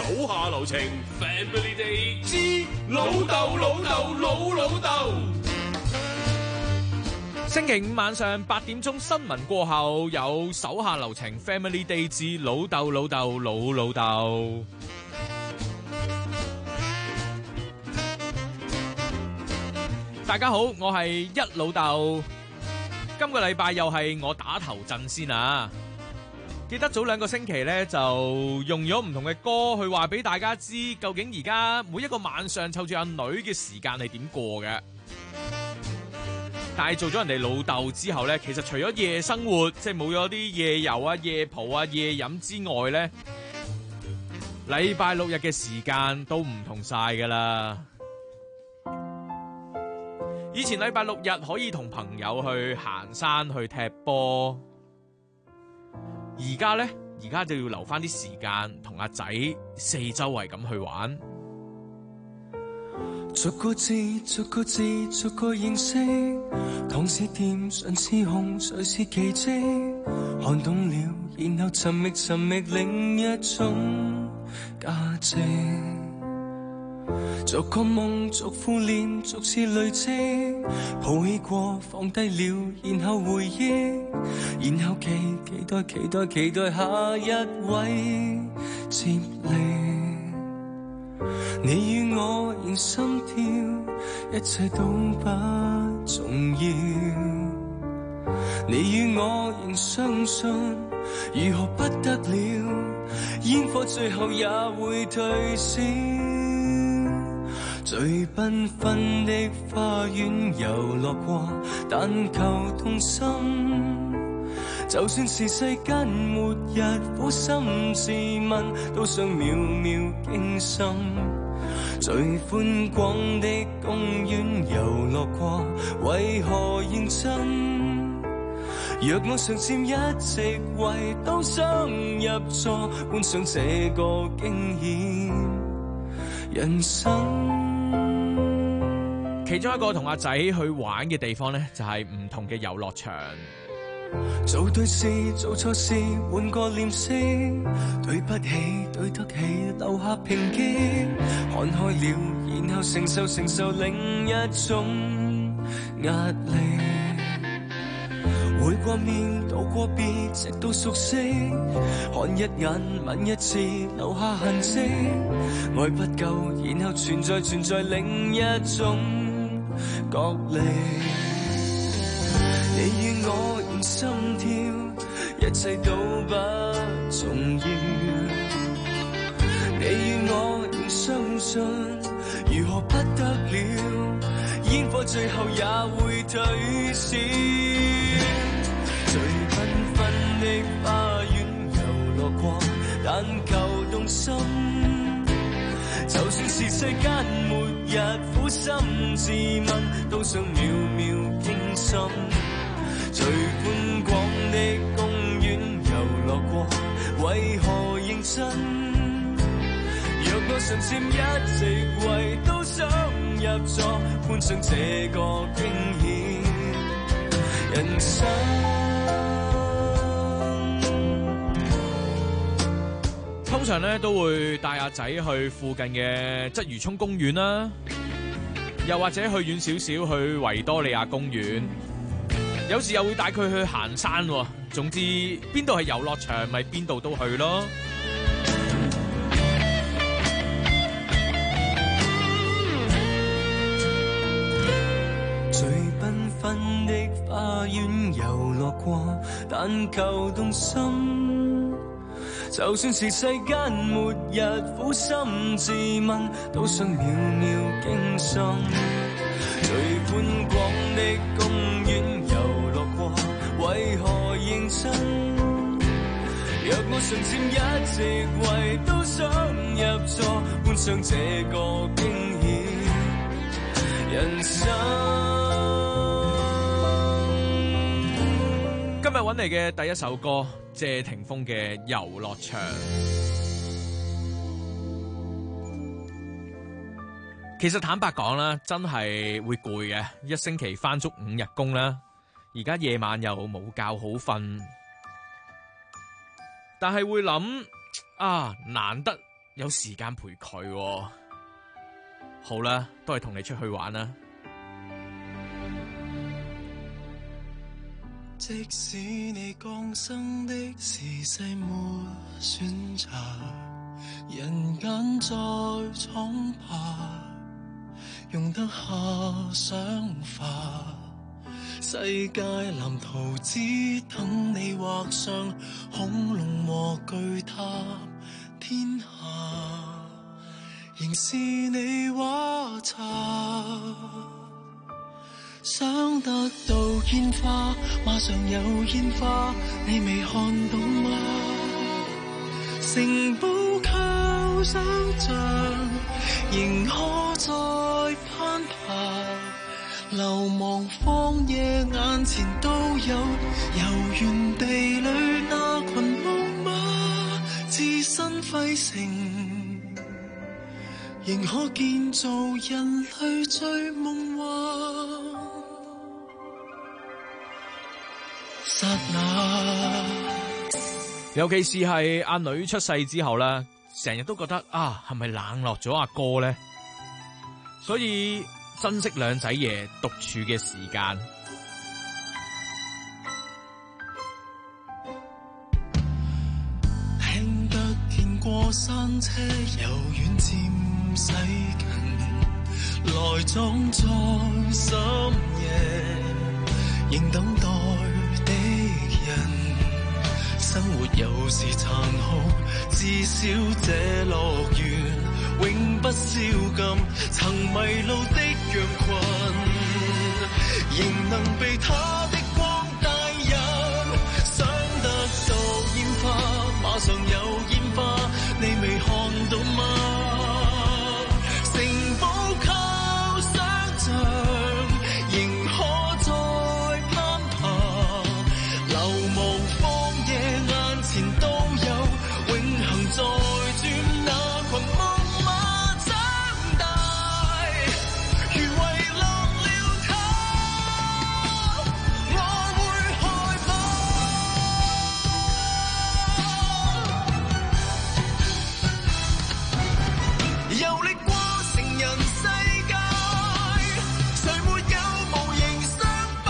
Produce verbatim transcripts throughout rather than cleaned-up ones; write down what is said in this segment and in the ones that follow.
手下留情 Family Day 之老豆老豆老老豆。 星期五晚上八點鐘新聞過後，有手下留情 Family Day 之老豆老豆老老豆。大家好，我係一老豆。今個禮拜又係我打頭陣先啊！記得早兩個星期呢，就用咗唔同嘅歌去話俾大家知，究竟而家每一個晚上湊住阿女嘅時間係點過嘅。但係做咗人哋老豆之後呢，其實除咗夜生活，即係冇咗啲夜遊啊、夜蒲啊、夜飲之外呢，禮拜六日嘅時間都唔同晒噶啦。以前禮拜六日可以同朋友去行山、去踢波，而家呢，而家就要留翻啲時間同阿仔四周圍咁去玩。 逐個字，逐個字，逐個認識，糖是甜，唇是紅，誰是奇蹟？看懂了，然後尋覓尋覓另一種價值。逐個夢，逐副臉，逐次累積，抱起過，放低了，然後回憶，然後期期待期待期待下一位接力。你與我仍心跳，一切都不重要。你與我仍相信，如何不得了，煙火最後也會退燒。最繽紛的花園遊樂過，但求動心。就算是世間末日，苦心自問，都想秒秒驚心。最寬廣的公園遊樂過，為何認真？若我常佔一席位，都想入座，觀賞這個驚險人生。 其中一個同阿仔去玩嘅地方呢，就係唔同嘅遊樂場。 做對事，做錯事，換個臉色，對不起，對得起，留下抨擊。看開了，然後承受承受另一種壓力。會過面，道過別，直到熟悉。看一眼，吻一次，留下痕跡。愛不夠，然後存在存在另一種角力。你與我仍心跳，一切都不重要。你與我仍相信，如何不得了，煙火最後也會退燒。最繽紛的花園遊樂過，但求動心。就算是世間末日，苦心自問，都想秒秒驚心。最寬廣的公園遊樂過，為何認真？若我常佔一席位，都想入座，觀賞這個驚險人生。 通常咧都會帶阿仔去附近嘅鰂魚涌公園啦，又或者去遠少少去維多利亞公園。有時又會帶佢去行山喎，總之邊度係遊樂場咪邊度都去咯。 最繽紛的花園遊樂過，但求動心。就算是世間末日，苦心自問，都想秒秒驚心。最寬廣的公園遊樂過，為何認真？若我常佔一席位，都想入座，觀賞這個驚險人生。 今日揾嚟嘅第一首歌，謝霆鋒嘅《遊樂場》。其實坦白講啦，真係會攰嘅，一星期返足五日工啦，而家夜晚又冇覺好瞓，但係會諗啊，難得有時間陪佢喎。好啦，都係同你出去玩啦。 即使你降生的時勢沒選擇，人間再闖吧，用得下想法，世界藍圖只等你畫上恐龍和巨塔，天下仍是你畫冊。想得到煙花，馬上有煙花，你未看到嗎？城堡靠想像，仍可再攀爬。流亡荒野眼前都有，遊園地裏那群木馬，置身廢城，仍可建造人類最夢幻。剎那， 尤其是係阿女出世之後咧，成日都覺得啊，係咪冷落咗阿哥咧？所以珍惜兩仔爺獨處嘅時間。 聽得見過山車由遠漸駛近，來裝在深夜，仍等待的人。生活有時殘酷，至少這樂園永不宵禁。曾迷路的羊群，仍能被他的光帶引。想得到煙花，馬上有煙花，你未看到嗎？城堡靠想像，仍可再攀爬。流亡荒野眼前都有，永恆在轉那群木馬長大。如遺落了他，我會害怕。遊歷過成人世界，誰沒有無形傷疤？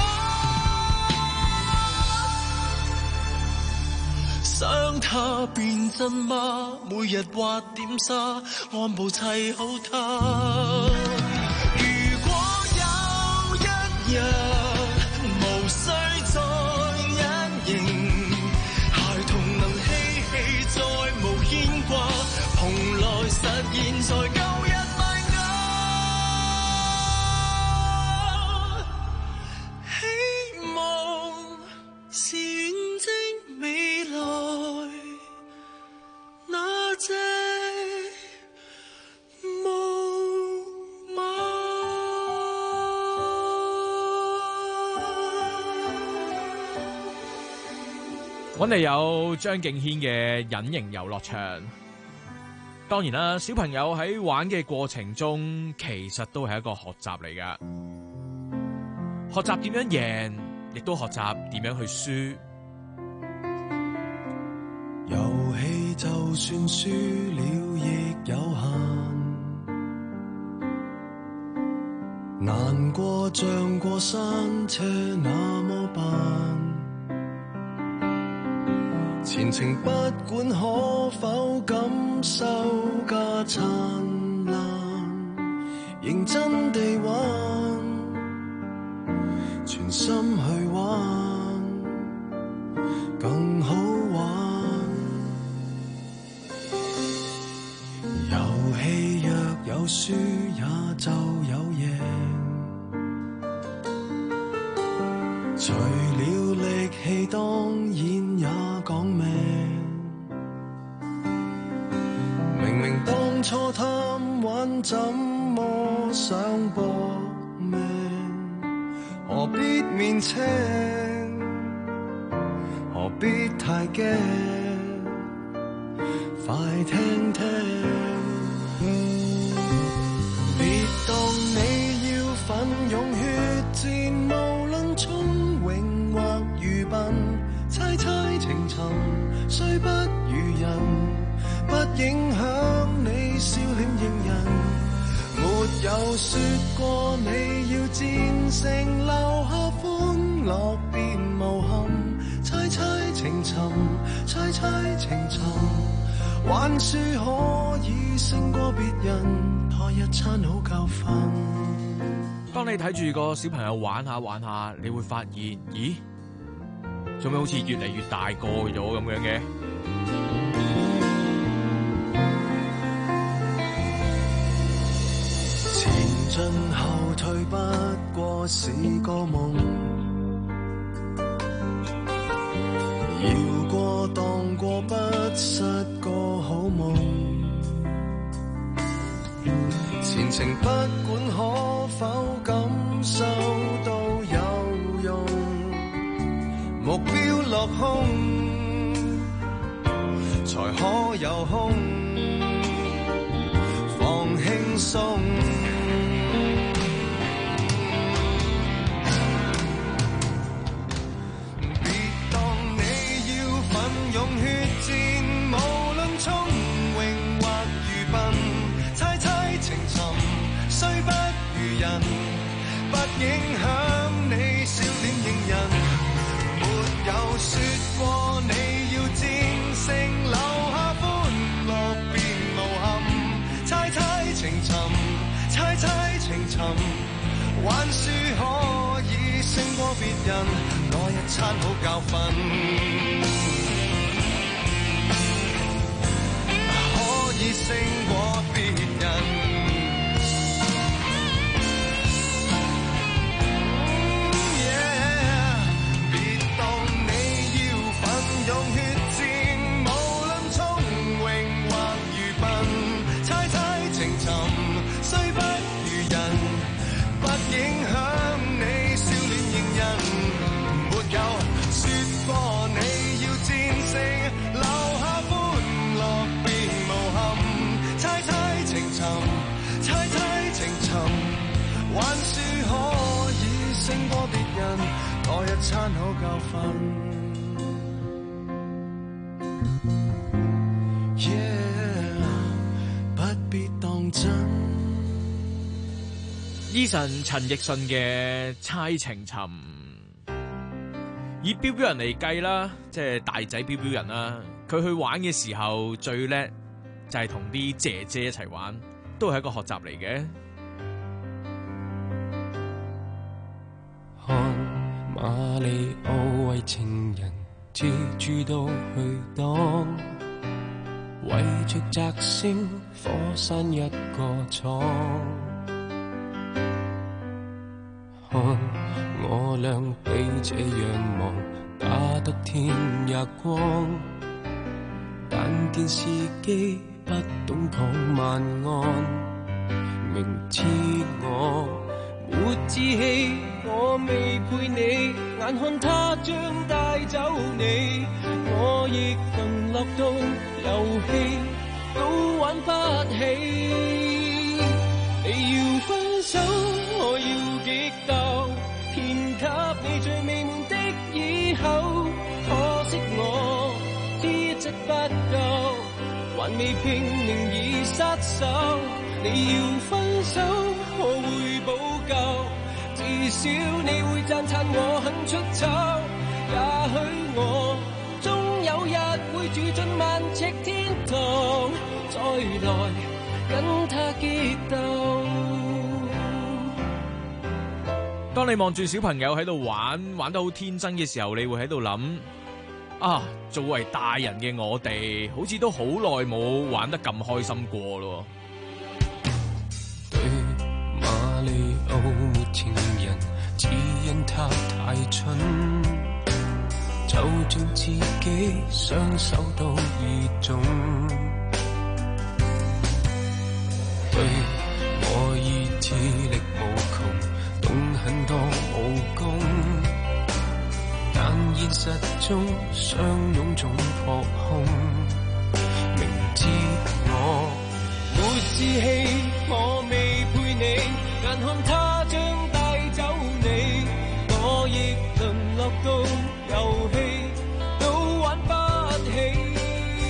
想他變真嗎？每日畫點沙，按部砌好他。如果有一日無需再隱形，孩童能嬉戲再無牽掛，蓬萊實現在舊日邁亞。希望是遠征未來那隻木馬。 搵嚟有張敬軒嘅隱形遊樂場。當然啦，小朋友喺玩嘅過程中，其實都係一個學習嚟噶。學習點樣贏，亦都學習點樣去輸。 遊戲就算輸了亦有限，難過像過山車那麼辦？前程不管可否感受加燦爛，認真地玩，全心去玩，更好玩。遊戲若有輸也就有贏，除了力氣當然也講命。明明當初貪玩怎麼想搏命，何必面青，何必太驚，快聽聽。別當你要奮勇血戰，無論聰穎或愚笨，猜猜情尋雖不如人，不影響有說過你要戰勝，留下歡樂便無憾，猜猜情尋，猜猜情尋，還說可以勝過別人，多一餐好教訓。 當你睇住個小朋友玩下玩下，你會發現，咦，做咩好似越嚟越大個咗咁樣嘅？ 前進後退不過是個夢，搖過蕩過不失個好夢，前程不管可否感受到有用，目標落空才可有空放輕鬆。 不影響你笑臉迎人，沒有說過你要戰勝，留下歡樂便無憾，猜猜情尋，猜猜情尋，還說可以勝過別人，多一餐好教訓，可以勝過別人。多一餐好教訓 yeah, 不必當真。 Eason 陳奕迅嘅猜情尋，以標標人嚟計啦，即係大仔標標人啦，佢去玩嘅時候最叻就係同啲姐姐一齊玩，都係一個學習嚟嘅。 馬里奧為情人接住到去當，為着摘星火山一個闖。看我倆比這樣忙，打得天也光，但電視機不懂講晚安，明知我沒志氣，我未陪你，眼看他將帶走你，我亦淪落到遊戲都玩不起。你要分手，我要激鬥，獻給你最美滿的以後。可惜我資質不夠，還未拼命已失手。你要分手，我會補救，至少你會讚嘆我肯出醜。也許我終有日會住進萬尺天堂，再來跟他激鬥。 當你望住小朋友喺度玩，玩得好天真嘅時候，你會喺度諗啊，作為大人嘅我哋，好似都好耐冇玩得咁開心過咯。 對馬里奧沒情人，只因他太蠢，就像自己雙手都已腫。對我已體力無窮，懂很多武功，但現實中相擁總撲空。明知我沒志氣，我未陪你，眼看他將帶走你，我亦淪落到遊戲都玩不起。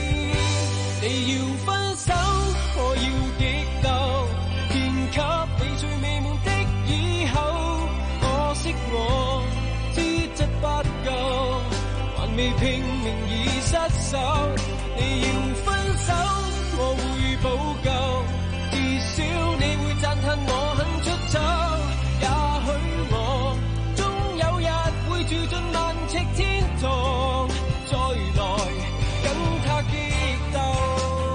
你要分手，我要激鬥，獻給你手，你要分手，我會補救，至少你會讚嘆我肯出走。也許我終有日會住進萬尺天堂，再來跟他激鬥。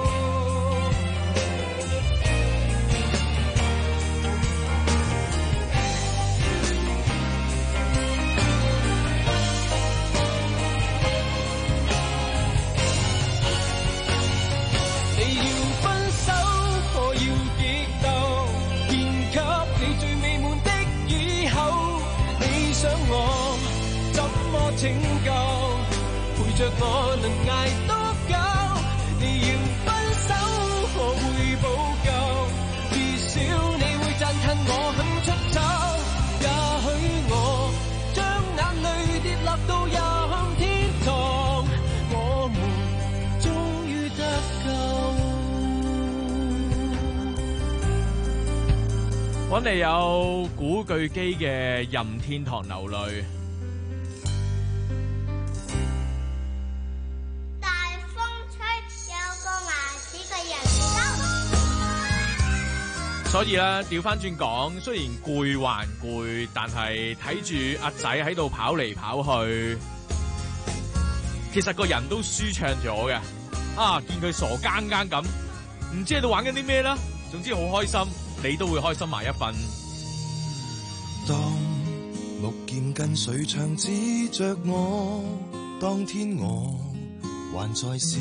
拯救陪着我能捱多久，你要分手我會補救，至少你會讚嘆我肯出走。也許我將眼淚跌落到任天堂，我們終於得救。 揾嚟有古巨基嘅任天堂流淚。所以咧，調翻轉講，雖然攰還攰，但係睇住阿仔喺度跑嚟跑去，其實個人都舒暢咗嘅。啊，見佢傻更更咁，唔知喺度玩緊啲咩啦。總之好開心，你都會開心埋一份。 當木劍跟水槍指着我，當天我還在笑，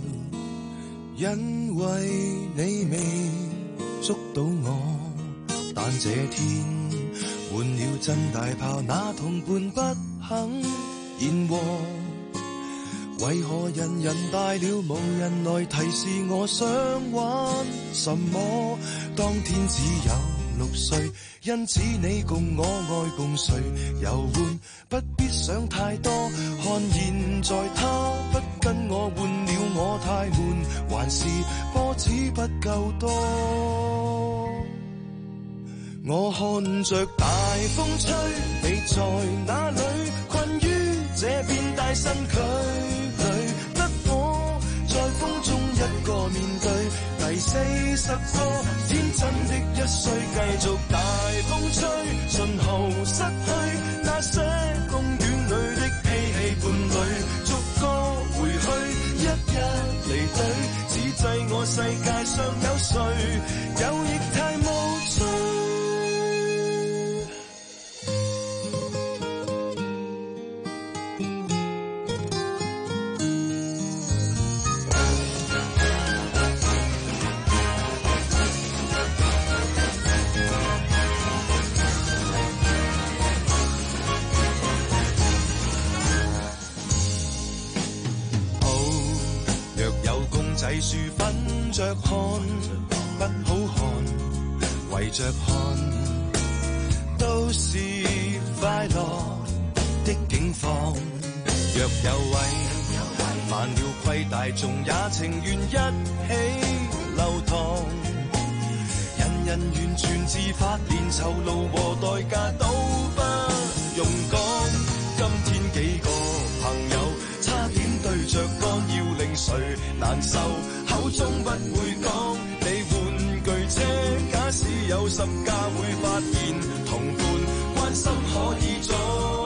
因為你未捉到我，但這天換了真大炮，那同伴不肯言和。為何人人大了無人來提示我想玩什麼？當天只有六歲，因此你共我愛共誰遊玩，不必想太多。看現在他不跟我換了，我太悶，還是波子不夠多。我看着大風吹，你在哪裏？困於這片大身軀裏，得我在風中一個面對第四十個天真的一歲，繼續大風吹，信號失去，那些公園裏的嬉戲伴侶，逐個回去，一一離隊，只制我世界上有誰，有亦太無趣。仔樹粉着看，不好看，圍着看，都是快樂的境況。若有位犯了規，大眾也情願一起流淌。人人完全自發，連酬勞和代價都不用講。今天幾個朋友差點對着幹，要令誰難受，口中不會講。你玩具車，假使有十架會發現同伴關心可以裝。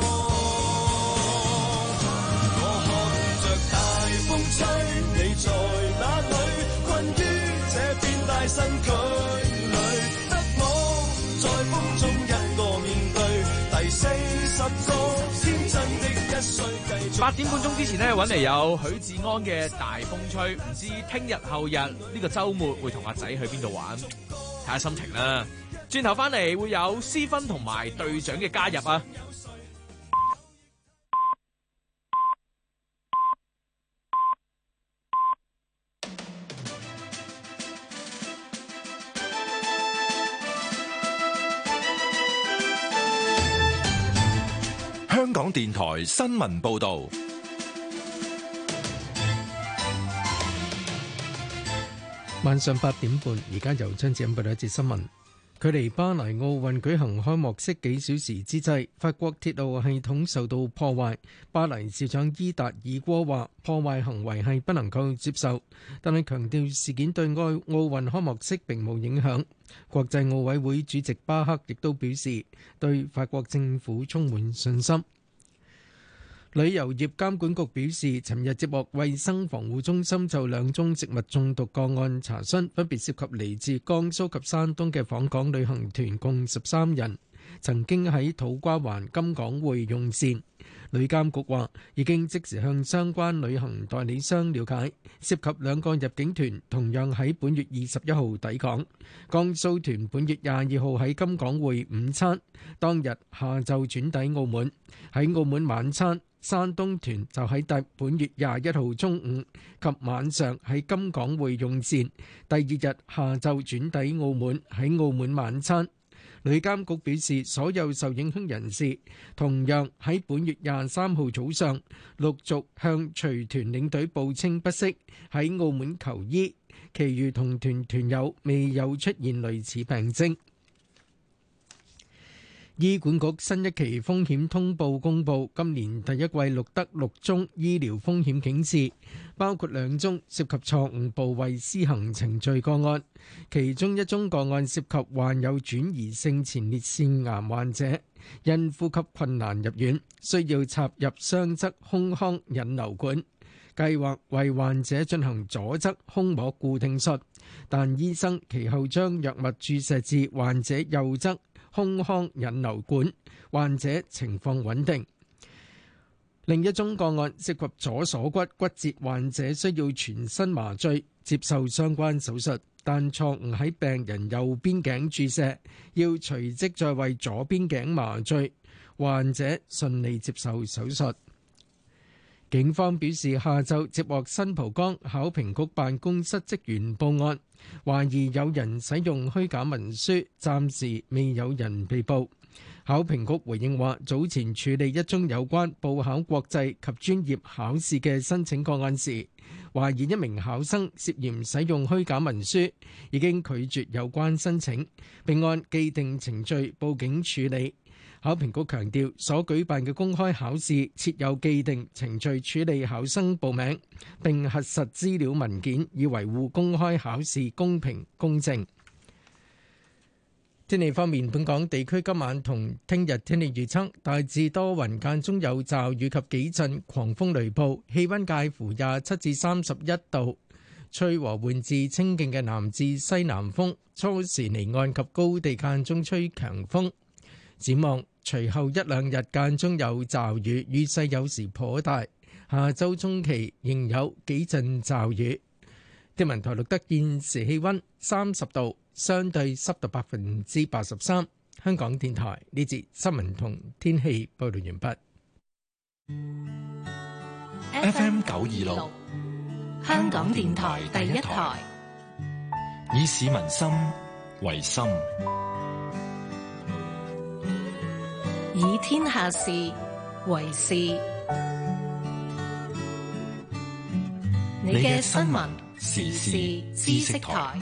我看着大風吹，你在哪裏？困於這片大身軀裏，得我在風中一個面對第四十個天真的一歲。 八點半鐘之前咧，揾嚟有許志安嘅大風吹，唔知聽日後日呢個週末會同阿仔去邊度玩，睇下心情啦。轉頭翻嚟會有私分同埋隊長嘅加入啊！ 香港電台新聞報道， 晚上八點半，而家由張子欣報道一節新聞。 距離巴黎奧運舉行開幕式幾小時之際，法國鐵路系統受到破壞。巴黎市長伊達爾戈話：破壞行為係不能夠接受，但係強調事件對奧奧運開幕式並冇影響。國際奧委會主席巴克亦都表示對法國政府充滿信心。旅遊業監管局表示，尋日接獲衛生防護中心就兩宗食物中毒個案查詢，分別涉及嚟自江蘇及山東嘅訪港旅行團共十三人，曾經喺土瓜灣金港匯用膳。旅監局話已經即時向相關旅行代理商了解，涉及兩個入境團同樣喺本月二十一號抵港。江蘇團本月廿二號喺金港匯午餐，當日下晝轉抵澳門，喺澳門晚餐。山東團就喺第本月廿一號中午及晚上喺金港匯用膳，第二日下晝轉抵澳門，喺澳門晚餐。旅監局表示，所有受影響人士同樣喺本月廿三號早上陸續向隨團領隊報稱不適，喺澳門求醫，其餘同團團友未有出現類似病徵。醫管局新一期風險通報公佈，今年第一季錄得六宗醫療風險警示，包括兩宗涉及錯誤部位施行程序個案，其中一宗個案涉及患有轉移性前列腺癌患者，因呼吸困難入院，需要插入雙側胸腔引流管，計劃為患者進行左側胸膜固定術，但醫生其後將藥物注射至患者右側胸腔引流管，患者情況穩定。另一宗個案涉及左鎖骨骨折，患者需要全身麻醉接受相關手術，但錯誤喺病人右邊頸注射，要隨即再為左邊頸麻醉，患者順利接受手術。警方表示，下晝接獲新蒲崗考評局辦公室職員報案，懷疑有人使用虛假文書，暫時未有人被捕。考評局回應話，早前處理一宗有關報考國際及專業考試嘅申請個案時，懷疑一名考生涉嫌使用虛假文書，已經拒絕有關申請，並按既定程序報警處理。考評局強調，所舉辦嘅公開考試設有既定程序處理考生報名，並核實資料文件，以維護公開考試公平公正。天氣方面，本港地區今晚同聽日天氣預測大致多雲，間中有驟雨及幾陣狂風雷暴，氣溫介乎廿七至三十一度，吹和緩至清勁嘅南至西南風，初時離岸及高地間中吹強風。展望隨後一兩日間中有驟雨，雨勢有時頗大。下周中期仍有幾陣驟雨。天文台錄得現時氣溫三十度，相對濕度百分之八十三。香港電台呢節新聞同天氣報道完畢。 F M 九二六， 香港電台第一台， 以市民心為心， 以天下事為事。你嘅新聞時事知識台，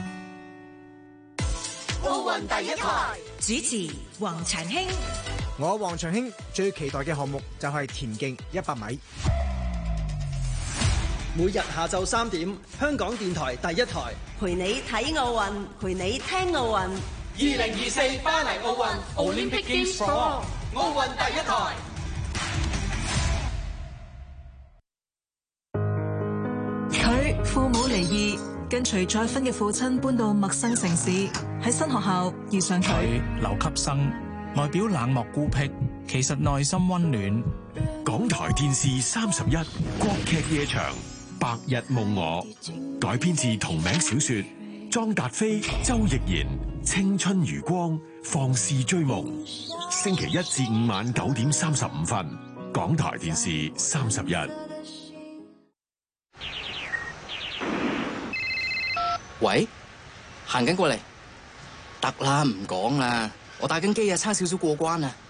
奧運第一台主持黃長興。 我黃長興最期待嘅項目就係田徑一百米。 每日下晝三點，香港電台第一台陪你睇奧運，陪你聽奧運。 二零二四巴黎奧運 Olympic Games for All， 奧運第一台。 佢父母離異，跟隨再婚嘅父親搬到陌生城市，喺新學校遇上佢。 留級生，外表冷漠孤僻，其實內心溫暖。 港台電視三十一國劇夜場《白日夢我》，改編自同名小說，莊達菲、周奕賢，青春如光，放肆追夢。星期一至五晚九點三十五分，港台電視三十一。 喂，行緊過嚟，得啦，唔講啦，我打緊機啊，差少少過關啊。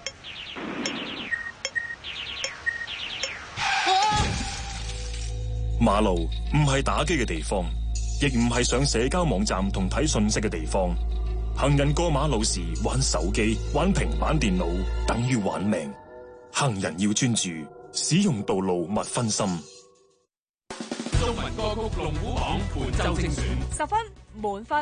馬路唔係打機嘅地方，亦唔係上社交網站同睇信息嘅地方。 行人過馬路時玩手機、玩平板電腦，等於玩命。行人要專注，使用道路勿分心。 中文歌曲龍虎榜本周精選， 十分滿分。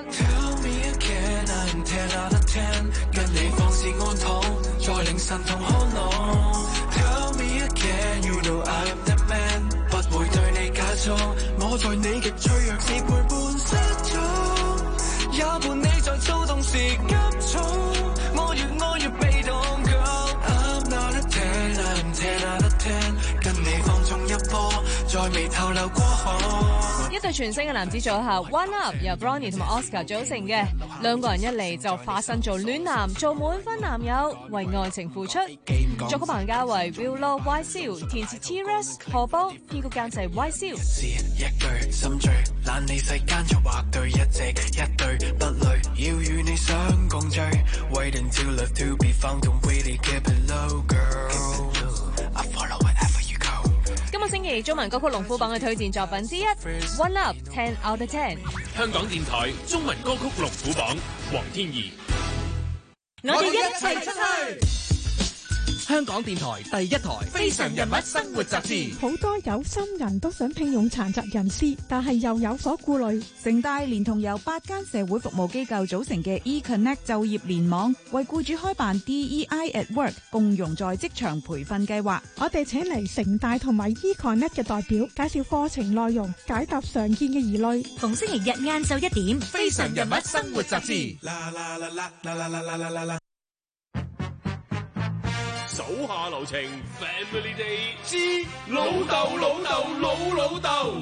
跟你放肆安躺，在凌晨同看浪。Tell me again, you know I'm the man， 不會對你假裝，我在你極脆弱時陪伴失蹤，也伴你在躁動時急躁，我越愛越被動。Girl, I'm not a ten, I'm ten out of ten， 跟你放縱一波，在眉頭流過河。 一對全新嘅男子組合 One Up 由 Bronny 同埋 Oscar 組成嘅，兩個人一嚟就化身做暖男，做滿分男友，為愛情付出。作曲彭家維 Will Love Y 蕭，填詞 T-Rex 何邦，編曲監製 Y 蕭。 一句心醉，懶理世間作畫對，一直一對不累，要與你相共聚。Wait until love to be found, don't really keep it low, girl. I follow wherever you go. 今個星期中文歌曲龍虎榜嘅推薦作品之一 One Up ten out of ten。 香港電台中文歌曲龍虎榜，黃天怡。 我哋一齊出去。 香港電台第一台《非常人物生活雜誌》。 好多有心人都想聘用殘疾人士，但係又有所顧慮。 城大連同由八間社會服務機構組成嘅 eConnect 就業聯網，為僱主開辦 D E I at Work 共融在職場培訓計劃。 我哋請嚟城大同埋 eConnect 嘅代表，介紹課程內容，解答常見嘅疑慮。 逢星期日晏晝一點，《 非常人物生活雜誌》。 手下留情 ，Family Day 之老豆老豆老老豆，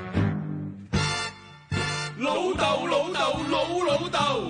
老豆老豆老老豆。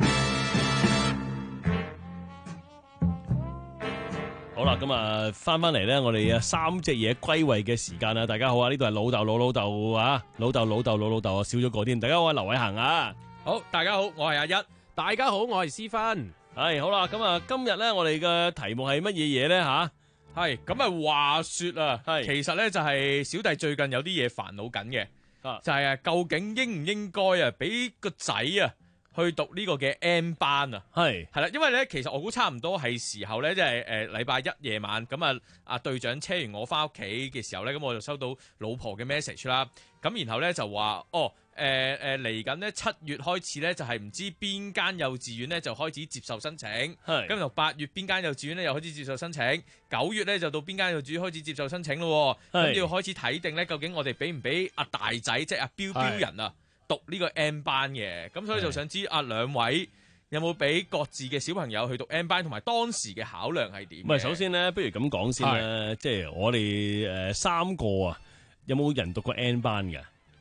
好啦，咁啊，翻翻嚟咧，我哋啊三隻嘢歸位嘅時間啊！大家好啊，呢度係老豆老老豆啊，老豆老豆老老豆啊，少咗個添。大家好，我係劉偉恒啊。 好，大家好，我係阿一。 大家好，我係思芬。 係好啦，咁啊，今日咧，我哋嘅題目係乜嘢嘢咧？吓， 係咁啊，話說啊，係其實咧就係小弟最近有啲嘢煩惱緊嘅， 啊， 就係啊，究竟應唔應該啊，俾個仔啊去讀呢個嘅 N 班啊？係係啦，因為咧，其實我估差唔多係時候咧，即係誒禮拜一夜晚咁啊，阿隊長車完我翻屋企嘅時候咧，咁我就收到老婆嘅 message 啦，咁然後咧就話哦。誒誒嚟緊咧七月開始咧就係唔知邊間幼稚園咧就開始接受申請，咁由八月邊間幼稚園咧又開始接受申請，九月咧就到邊間幼稚園開始接受申請咯，咁要開始睇定咧究竟我哋俾唔俾阿大仔即係阿標標人啊讀呢個 N 班嘅，咁所以就想知阿兩位有冇俾各自嘅小朋友去讀 N 班，同埋當時嘅考量係點？ 唔係，首先咧，不如咁講先啦，即係我哋誒三個啊，有冇人讀過 N 班嘅？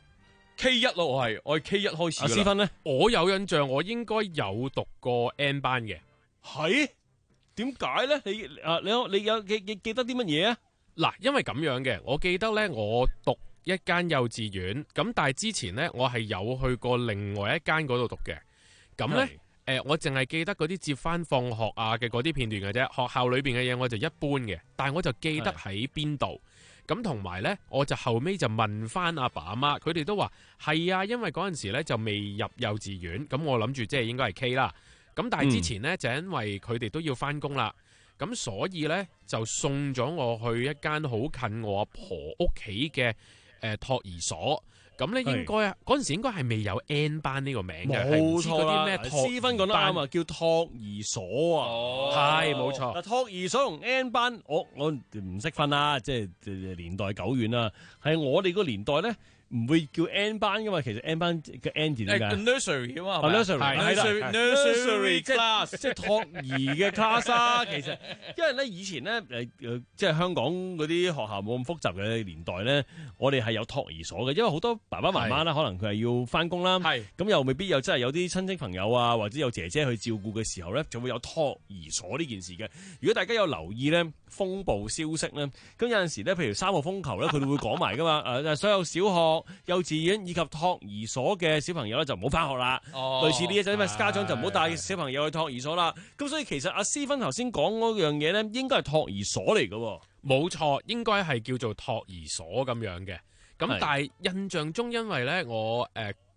K 一咯，我係我係 K 一開始。 阿思芬咧，我有印象，我應該有讀過 N 班嘅。 係點解咧？你啊，你有你有記記記得啲乜嘢啊？ 嗱，因為咁樣嘅，我記得咧，我讀一間幼稚園，咁但係之前咧，我係有去過另外一間嗰度讀嘅。咁咧，誒、呃，我淨係記得嗰啲接翻放學啊嘅嗰啲片段嘅啫。學校裏邊嘅嘢我就一般嘅，但係我就記得喺邊度。咁同埋呢，我就後尾就問翻阿爸阿媽，佢哋都話係啊，因為嗰陣時呢就未入幼稚園，咁我諗住即係應該係 K 啦。咁但係之前呢，嗯、就因為佢哋都要翻工啦，咁所以呢，就送咗我去一間好近我阿婆屋企嘅誒托兒所。咁咧應該啊，嗰陣時應該係未有 N 班呢個名嘅， 冇錯啦。 咩思芬講得啱啊，叫托兒所啊， 係冇錯。 嗱，托兒所同 N 班，我我唔識分啦，即係年代久遠啦。係我哋個年代咧，唔會叫 N 班噶嘛，其實 N 班嘅 N 字點解 ？nursery 啊嘛 ，nursery 係啦 ，nursery class 即係托兒嘅 class 啊。其實因為咧以前咧誒誒，即係香港嗰啲學校冇咁複雜嘅年代咧，我哋係有托兒所嘅，因為好多爸爸媽媽啦，可能佢係要翻工啦，咁又未必有真係有啲親戚朋友啊，或者有姐姐去照顧嘅時候咧，就會有托兒所呢件事嘅。如果大家有留意咧風暴消息咧，咁有陣時咧，譬如三號風球咧，佢哋會講埋噶嘛，誒所有小學、幼稚園以及托兒所嘅小朋友咧就唔好翻學啦，哦、類似呢一陣，因為家長就唔好帶小朋友去托兒所啦。咁所以其實阿思芬頭先講嗰樣嘢咧，應該係托兒所嚟嘅。 冇錯，應該係叫做托兒所咁樣嘅。咁但係印象中，因為咧我誒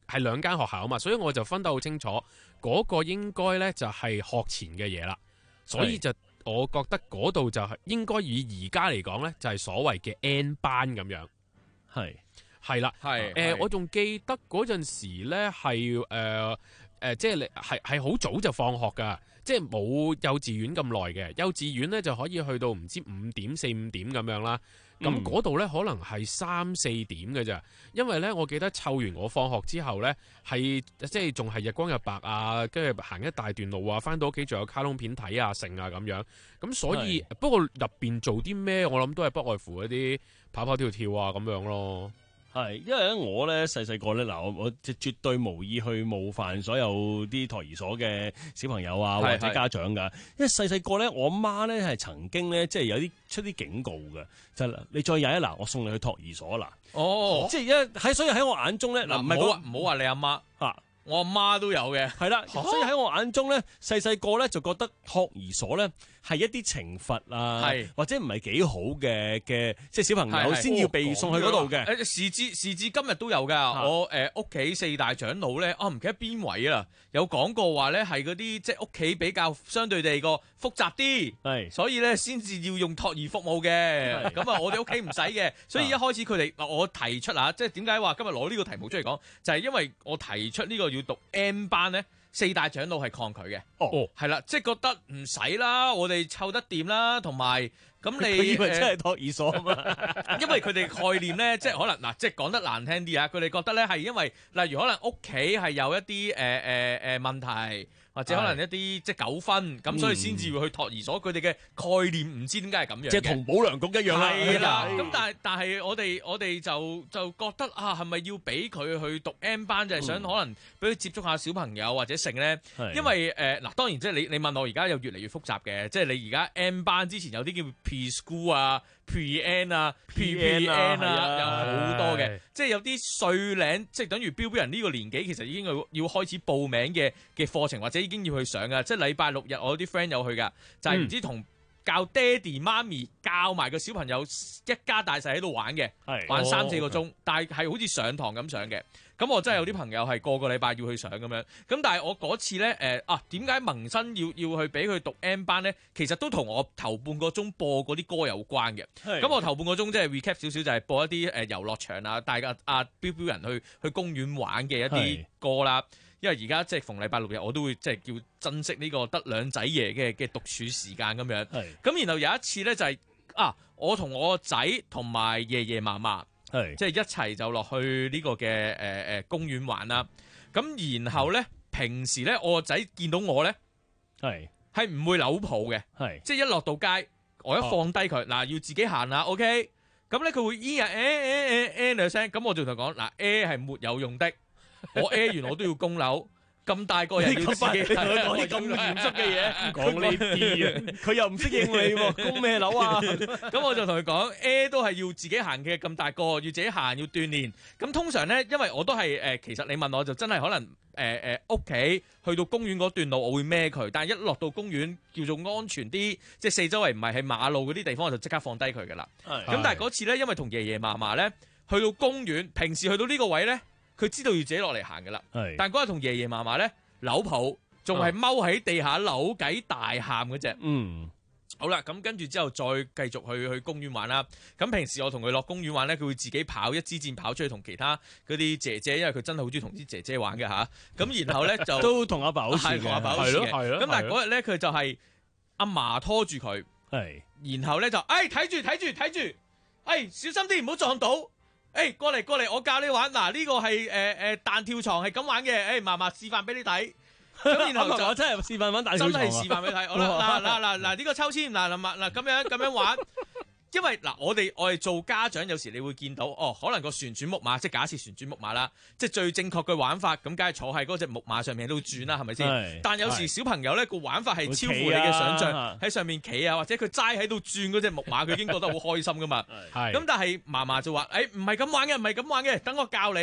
係兩間學校啊嘛，所以我就分得好清楚，嗰、嗰個應該呢就係學前嘅嘢啦，所以就我覺得嗰度就係應該以而家嚟講呢，就係所謂嘅 N 班咁樣， 係係啦， 係誒，我仲記得嗰陣時呢係誒誒，即係你係係好早就放學㗎。即係冇幼稚園咁耐嘅，幼稚園咧就可以去到唔知五點四五點咁樣啦。咁嗰度咧可能係三四點嘅咋，因為咧我記得湊完我放學之後咧係即係仲係日光日白啊，跟住行一大段路啊，翻到屋企仲有卡通片睇啊、剩啊咁樣。咁所以不過入邊做啲咩，我諗都係不外乎一啲跑跑跳跳啊咁樣咯。 係，因為咧我咧細細個咧嗱，我我絕對無意去冒犯所有啲托兒所嘅小朋友啊或者家長㗎。因為細細個咧，我媽咧係曾經咧即係有啲出啲警告嘅，就係、是、你再曳一嗱，我送你去托兒所啦。哦，即係一喺所以喺我眼中咧嗱，唔係好唔好話你阿媽嚇。我阿媽都有嘅，係啦，所以喺我眼中咧，細細個咧就覺得托兒所咧係一啲懲罰啊，或者唔係幾好嘅嘅，即係小朋友先要被送去嗰度嘅。 誒時至時至今日都有㗎。我誒屋企四大長老咧，我唔記得邊位啦，有講過話咧係嗰啲即係屋企比較相對地個複雜啲，係所以咧先至要用托兒服務嘅。咁啊，我哋屋企唔使嘅，所以一開始佢哋我提出啊，即係點解話今日攞呢個題目出嚟講，就係因為我提出呢個要讀 M 班咧，四大長老係抗拒嘅。哦，係啦，即係覺得唔使啦，我哋湊得掂啦，同埋咁你佢以為真係托兒所啊嘛？ 因為佢哋概念咧，即係可能嗱，即係講得難聽啲啊，佢哋覺得咧係因為例如可能屋企係有一啲誒誒誒問題。或者可能一啲即係糾紛，咁所以先至會去托兒所。佢哋嘅概念唔知點解係咁樣嘅， 即係同保良局一樣啦。 係啦，咁但係但係我哋我哋就就覺得啊，係咪要俾佢去讀 M 班，就係、是、想可能俾佢接觸下小朋友或者成咧？因為誒嗱、呃，當然即係你你問我而家又越嚟越複雜嘅，即係你而家 M 班之前有啲叫 Preschool 啊。Pre-N 啊 ，P P N 啊，有好多嘅，即係有啲歲齡，即係等於標標人呢個年紀，其實已經要要開始報名嘅嘅課程，或者已經要去上噶。即係禮拜六日，我有啲 friend 有去噶，就係、是、唔知同教爹哋媽咪教埋個小朋友一家大細喺度玩嘅，玩三四個鐘，哦、但係係好似上堂咁上嘅。咁我真係有啲朋友係個個禮拜要去上咁樣，咁但係我嗰次咧，誒啊點解萌生要要去俾佢讀 M 班咧？其實都同我頭半個鐘播嗰啲歌有關嘅。咁我頭半個鐘即係 recap 少少，就係播一啲誒遊樂場啊，帶個阿標標人去去公園玩嘅一啲歌啦。因為而家即係逢禮拜六日，我都會即係叫珍惜呢個得兩仔爺嘅嘅獨處時間咁樣。咁然後有一次咧就係、是、啊，我同我個仔同埋爺爺嫲嫲。係，即係一齊就落去呢個嘅誒誒公園玩啦。咁然後咧，平時咧我個仔見到我咧，係係唔會扭抱嘅，係即係一落到街，我一放低佢，嗱、哦、要自己行啦 ，OK。咁咧佢會咿呀誒誒誒誒兩聲，咁我就同佢講嗱，誒係沒有用的，我誒完我都要供樓。咁大個人要自己講啲咁嚴肅嘅嘢，講呢啲啊，佢又唔適應你喎，供咩樓啊？咁我就同佢講 ，A 都係要自己行嘅，咁大個要自己行，要鍛鍊。咁通常咧，因為我都係誒，其實你問我就真係可能誒誒屋企去到公園嗰段路，我會孭佢，但係一落到公園叫做安全啲，即係四周圍唔係喺馬路嗰啲地方，我就即刻放低佢噶啦。咁但係嗰次咧，因為同爺爺嫲嫲咧去到公園，平時去到呢個位咧。佢知道要自己落嚟行嘅啦，但嗰日同爺爺嫲嫲咧扭抱，仲係踎喺地下扭計大喊嗰隻。嗯，好啦，咁跟住之後再繼續去去公園玩啦。咁平時我同佢落公園玩咧，佢會自己跑一支箭跑出去同其他嗰啲姐姐，因為佢真係好中意同啲姐姐玩嘅吓。咁然後咧就都同阿爸好似嘅，同阿爸好似嘅。咁但係嗰日咧佢就係阿嫲拖住佢，然後咧就誒睇住睇住睇住，誒、哎、小心啲唔好撞到。誒、欸，過嚟過嚟，我教你玩。嗱，呢個係誒誒彈跳床係咁玩嘅。誒、欸，嫲嫲示範俾你睇。咁然後就我真係示範玩彈跳床，真係示範俾你睇。好啦，嗱嗱嗱嗱，呢個抽籤，嗱嗱嗱咁樣咁樣玩。因為嗱，我哋我哋做家長，有時你會見到，哦，可能個旋轉木馬，即係假設旋轉木馬啦，即係最正確嘅玩法，咁梗係坐喺嗰隻木馬上面喺度轉啦，係咪先？但有時小朋友咧個玩法係超乎你嘅想象，喺、啊、上面企啊，或者佢齋喺度轉嗰隻木馬，佢已經覺得好開心噶嘛。咁但係嫲嫲就話：誒唔係咁玩嘅，唔係咁玩嘅，等我教你。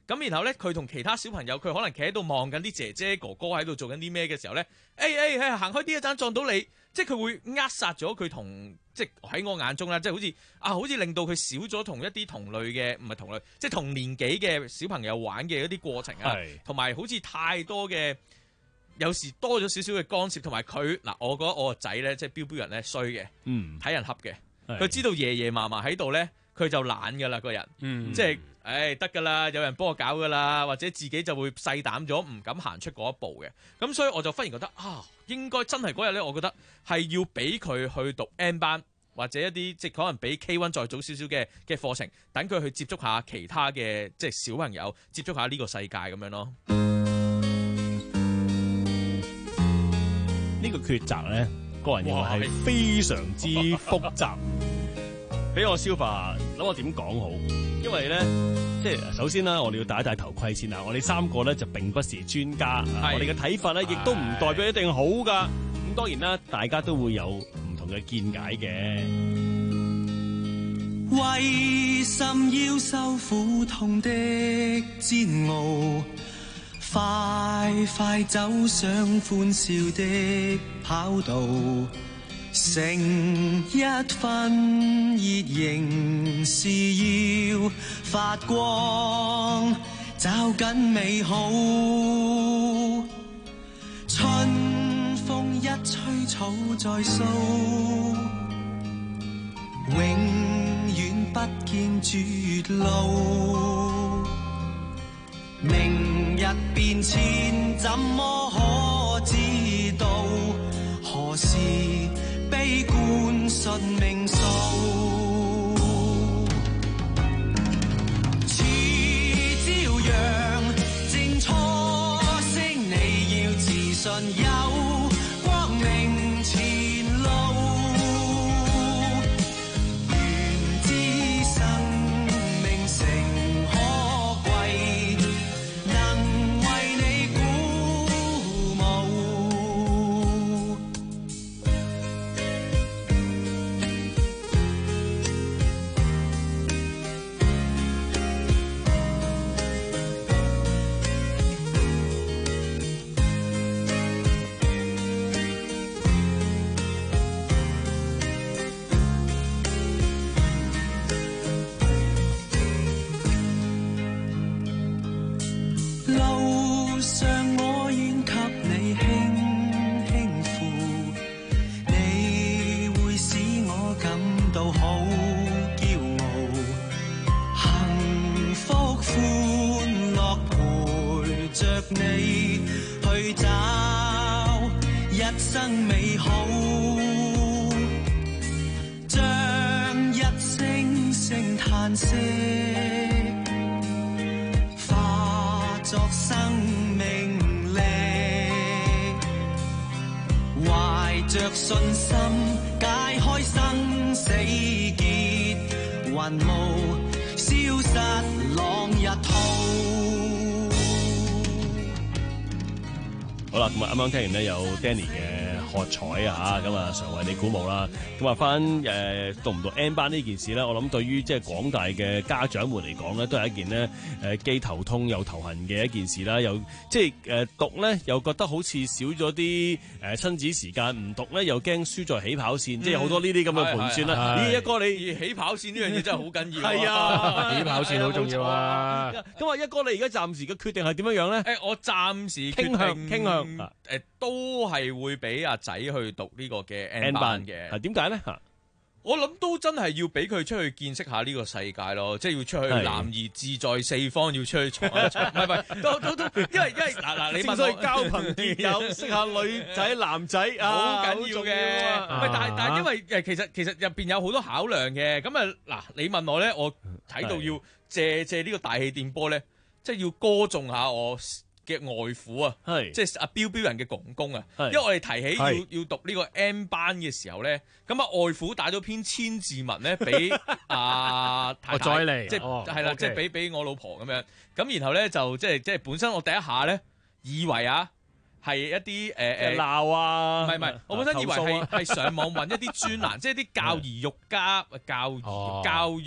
咁然後咧，佢同其他小朋友，佢可能企喺度望緊啲姐姐哥哥喺度做緊啲咩嘅時候咧，誒誒誒，行開啲一陣撞到你，即係佢會扼殺咗佢同，即係喺我眼中啦，即係好似啊，好似令到佢少咗同一啲同類嘅，唔係同類，即係同年紀嘅小朋友玩嘅一啲過程啊，同埋好似太多嘅，有時多咗少少嘅干涉，同埋佢嗱，我覺得我個仔咧，即係標標人咧衰嘅，嗯，睇人恰嘅，佢知道爺爺嫲嫲喺度咧，佢就懶噶啦個人，嗯，即係。誒得㗎啦，有人幫我搞㗎啦，或者自己就會細膽咗，唔敢行出嗰一步嘅。咁所以我就忽然覺得啊，應該真係嗰日咧，我覺得係要俾佢去讀 N 班，或者一啲即係可能比 K 一再早少少嘅嘅課程，等佢去接觸下其他嘅即係小朋友，接觸下呢個世界咁樣咯。 呢個抉擇咧，個人認為係非常之複雜，俾我消化，諗我點講好。因為咧，即係首先啦，我哋要戴一戴頭盔先啦。我哋三個咧就並不是專家，我哋嘅睇法咧亦都唔代表一定好噶。咁當然啦，大家都會有唔同嘅見解嘅。 為甚要受苦痛的煎熬？快快走上歡笑的跑道。成一分熱仍是要發光，找緊美好。春風一吹草再蘇，永遠不見絕路。明日變遷怎麼可知道？何時悲觀信命數，似朝陽正初升，你要自信有光明前路。願知生命誠可貴，能為你鼓舞。路上我願給你輕輕扶，你會使我感到好驕傲。幸福歡樂陪着你去找一生美好，將一聲聲嘆息作生命力，懷着信心解開生死結，雲霧消失朗日濤。 好啦，咁啊啱啱聽完咧有 Danny 嘅喝彩啊嚇，咁啊常為你鼓舞啦。咁啊翻誒讀唔讀 N 班呢件事咧，我諗對於即係廣大嘅家長們嚟講咧，都係一件咧誒既頭痛又頭痕嘅一件事啦。又即係誒讀咧，又覺得好似少咗啲誒親子時間；唔讀咧，又驚輸在起跑線，嗯、即係好多呢啲咁嘅盤算啦。咦，一哥你起跑線呢樣嘢真係好緊要。係啊， 起跑線好重要啊。 咁啊，一哥你而家暫時嘅決定係點樣樣咧？ 誒，我暫時傾向傾向誒，都係會俾阿仔去讀呢個嘅 N 班嘅。 係點解咧？嚇！ 我諗都真係要俾佢出去見識下呢個世界咯，即係要出去男兒志在四方，要出去闖一闖。唔係唔係，都都都，因為因為嗱嗱，你問我交朋結友，識下女仔男仔啊， 好緊要嘅。唔係，但係但係因為誒，其實其實入邊有好多考量嘅。咁啊嗱，你問我咧，我睇到要借借呢個大氣電波咧，即係要歌頌下我嘅外父啊，係即係阿標標人嘅公公啊，因為我哋提起要要讀呢個 N 班嘅時候咧，咁啊外父打咗篇千字文咧俾阿太太，即係係啦，即係俾俾我老婆咁樣，咁然後咧就即係即係本身我第一下咧以為啊係一啲誒誒鬧啊， 唔係唔係，我本身以為係係上網揾一啲專欄，即係啲教兒育家、教教育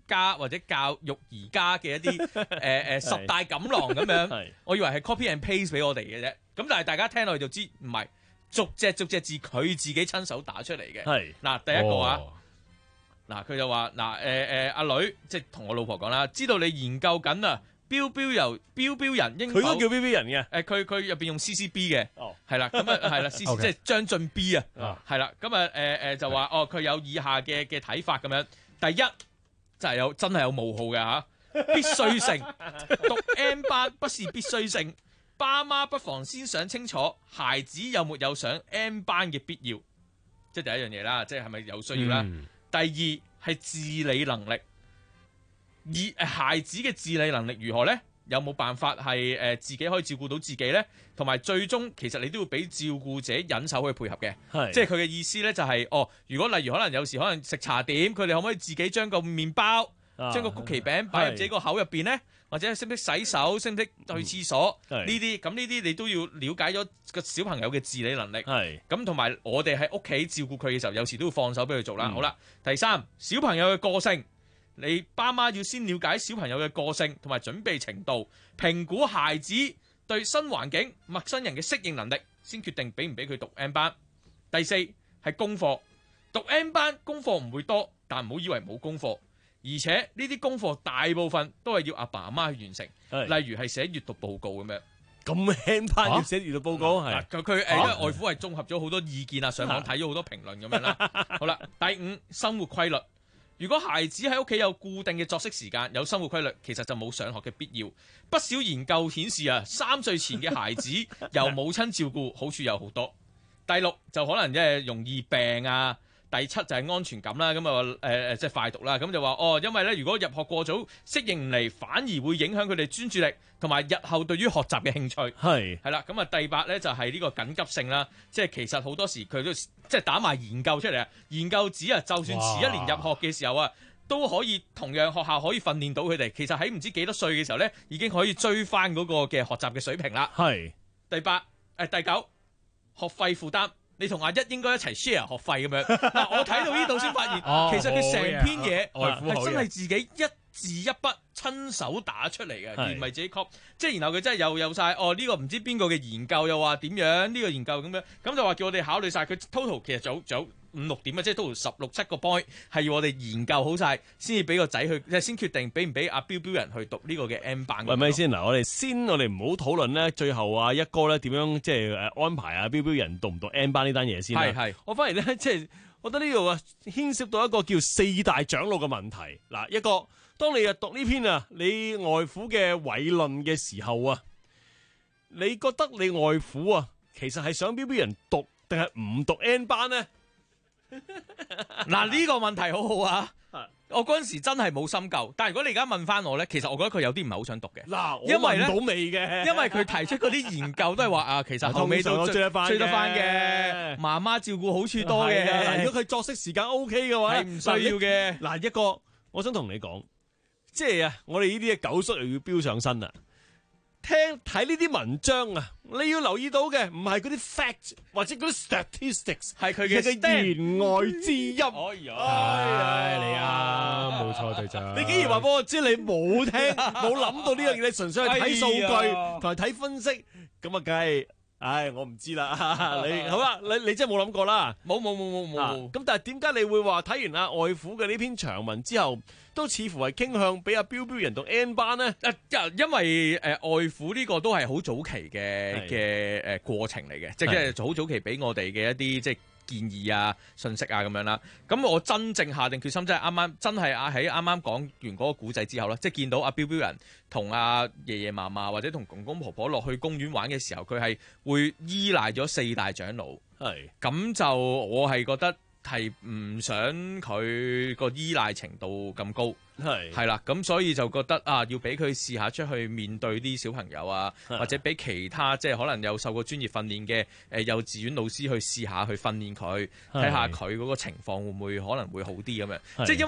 家或者教育而家嘅一啲誒誒十大錦囊咁樣，我以為係 copy and paste 俾我哋嘅啫。咁但係大家聽落去就知唔係，逐隻逐隻字佢自己親手打出嚟嘅。係嗱，第一個啊，嗱佢、哦、就話嗱誒誒阿女，即係同我老婆講啦，知道你研究緊啊。標標由標標人應，佢都叫標標人嘅。誒， 佢佢入邊用 C C B 嘅， 哦， 係啦，咁啊係啦，C C 即係張進 B 啊，係啦，咁啊誒誒就話哦，佢有以下嘅嘅睇法咁樣。第一就係、是、有真係有冒號嘅吓，必須性讀 N 班不是必須性，爸媽不妨先想清楚孩子有沒有上 N 班嘅必要，即係第一樣嘢啦，即係係咪有需要啦？嗯、第二係自理能力。而孩子嘅自理能力如何呢？有冇辦法係誒自己可以照顧到自己呢？同埋最終其實你都要俾照顧者忍手去配合嘅，即係佢嘅意思呢、就係，就係哦，如果例如可能有時可能食茶點，佢哋可唔可以自己將個麵包、啊、將個曲奇餅擺入自己個口入邊呢？或者識唔識洗手、識唔識去廁所呢啲？咁呢啲你都要了解咗個小朋友嘅自理能力。咁同埋我哋喺屋企照顧佢嘅時候，有時都要放手俾佢做啦。嗯、好啦，第三，小朋友嘅個性。你爸媽要先了解小朋友嘅個性同埋準備程度，評估孩子對新環境、陌生人嘅適應能力，先決定俾唔俾佢讀 N 班。第四係功課，讀 N 班功課唔會多，但唔好以為冇功課，而且呢啲功課大部分都係要阿爸阿媽去完成，例如係寫閱讀報告咁樣。 咁 N 班要寫閱讀報告係佢佢誒，因為外父係綜合咗好多意見啊，上網睇咗好多評論咁樣啦。好啦，第五生活規律。如果孩子喺屋企有固定嘅作息時間，有生活規律，其實就冇上學嘅必要。不少研究顯示啊，三歲前嘅孩子由母親照顧，好處有好多。第六就可能即係容易病啊。第七就係安全感啦，咁啊誒誒即係快讀啦，咁就話哦，因為咧如果入學過早適應唔嚟，反而會影響佢哋專注力同埋日後對於學習嘅興趣。係係啦，咁啊第八咧就係呢個緊急性啦，即係其實好多時佢都即係打埋研究出嚟啊，研究指啊，就算遲一年入學嘅時候啊，都可以同樣學校可以訓練到佢哋，其實喺唔知幾多歲嘅時候咧，已經可以追翻嗰個嘅學習嘅水平啦。係第八誒、呃、第九學費負擔。你同阿一應該一齊 share 學費咁樣。嗱，我睇到呢度先發現，哦、其實佢成篇嘢係真係自己一字一筆親手打出嚟嘅，而唔係自己 copy。即係然後佢真係又有晒哦呢、呢個唔知邊個嘅研究又話點樣，呢、呢個研究咁樣，咁就話叫我哋考慮晒佢 total 其實早早。五六點啊，即係 total 十六七個 point 係要我哋研究好晒，先至俾個仔去，即係先決定俾唔俾阿標標人去讀呢個嘅 M 班。 喂，咪先嗱，我哋先，我哋唔好討論咧，最後啊一哥咧點樣即係誒安排啊標標人讀唔讀 M 班呢單嘢先。係係，我反而咧即係，我覺得呢度啊牽涉到一個叫四大長老嘅問題。嗱，一個當你啊讀呢篇啊你外父嘅偉論嘅時候啊，你覺得你外父啊其實係想標標人讀定係唔讀 N 班咧？ 嗱，呢個問題好好啊！我嗰陣時真係冇深究，但係如果你而家問翻我咧，其實我覺得佢有啲唔係好想讀嘅。嗱， 我問到未嘅， 因為佢提出嗰啲研究都係話啊，其實後尾都追得翻追得翻嘅，媽媽照顧好處多嘅。 嗱，如果佢作息時間 O K 嘅話， 係唔需要嘅。 嗱，一個我想同你講，即係啊，我哋呢啲嘅九叔又要飆上身啦。聽睇呢啲文章啊，你要留意到嘅唔係嗰啲 fact 或者嗰啲 statistics， 係佢嘅言外之音。哎呀， 哎你啊，冇錯隊長。 你竟然話俾我知你冇聽冇諗到呢樣嘢，你純粹係睇數據同埋睇分析，咁啊梗係，唉我唔知啦。你好啦，你你真係冇諗過啦， 冇冇冇冇冇。 咁但係點解你會話睇完阿外父嘅呢篇長文之後，都似乎係傾向俾阿標標人讀 N 班咧？ 誒，因為誒、呃、外父呢個都係好早期嘅嘅誒過程嚟嘅，即係好早期俾我哋嘅一啲即係建議啊、信息啊咁樣啦。咁我真正下定決心，即係啱啱真係啊喺啱啱講完嗰個古仔之後咧，即係見到阿標標人同阿爺爺嫲嫲或者同公公婆婆落去公園玩嘅時候，佢係會依賴咗四大長老。係咁就我係覺得。係唔想佢個依賴程度咁高，係係啦，咁所以就覺得啊，要俾佢試下出去面對啲小朋友啊，或者俾其他即係可能有受過專業訓練嘅誒幼稚園老師去試下去訓練佢，睇下佢嗰個情況會唔會可能會好啲咁樣。即係因為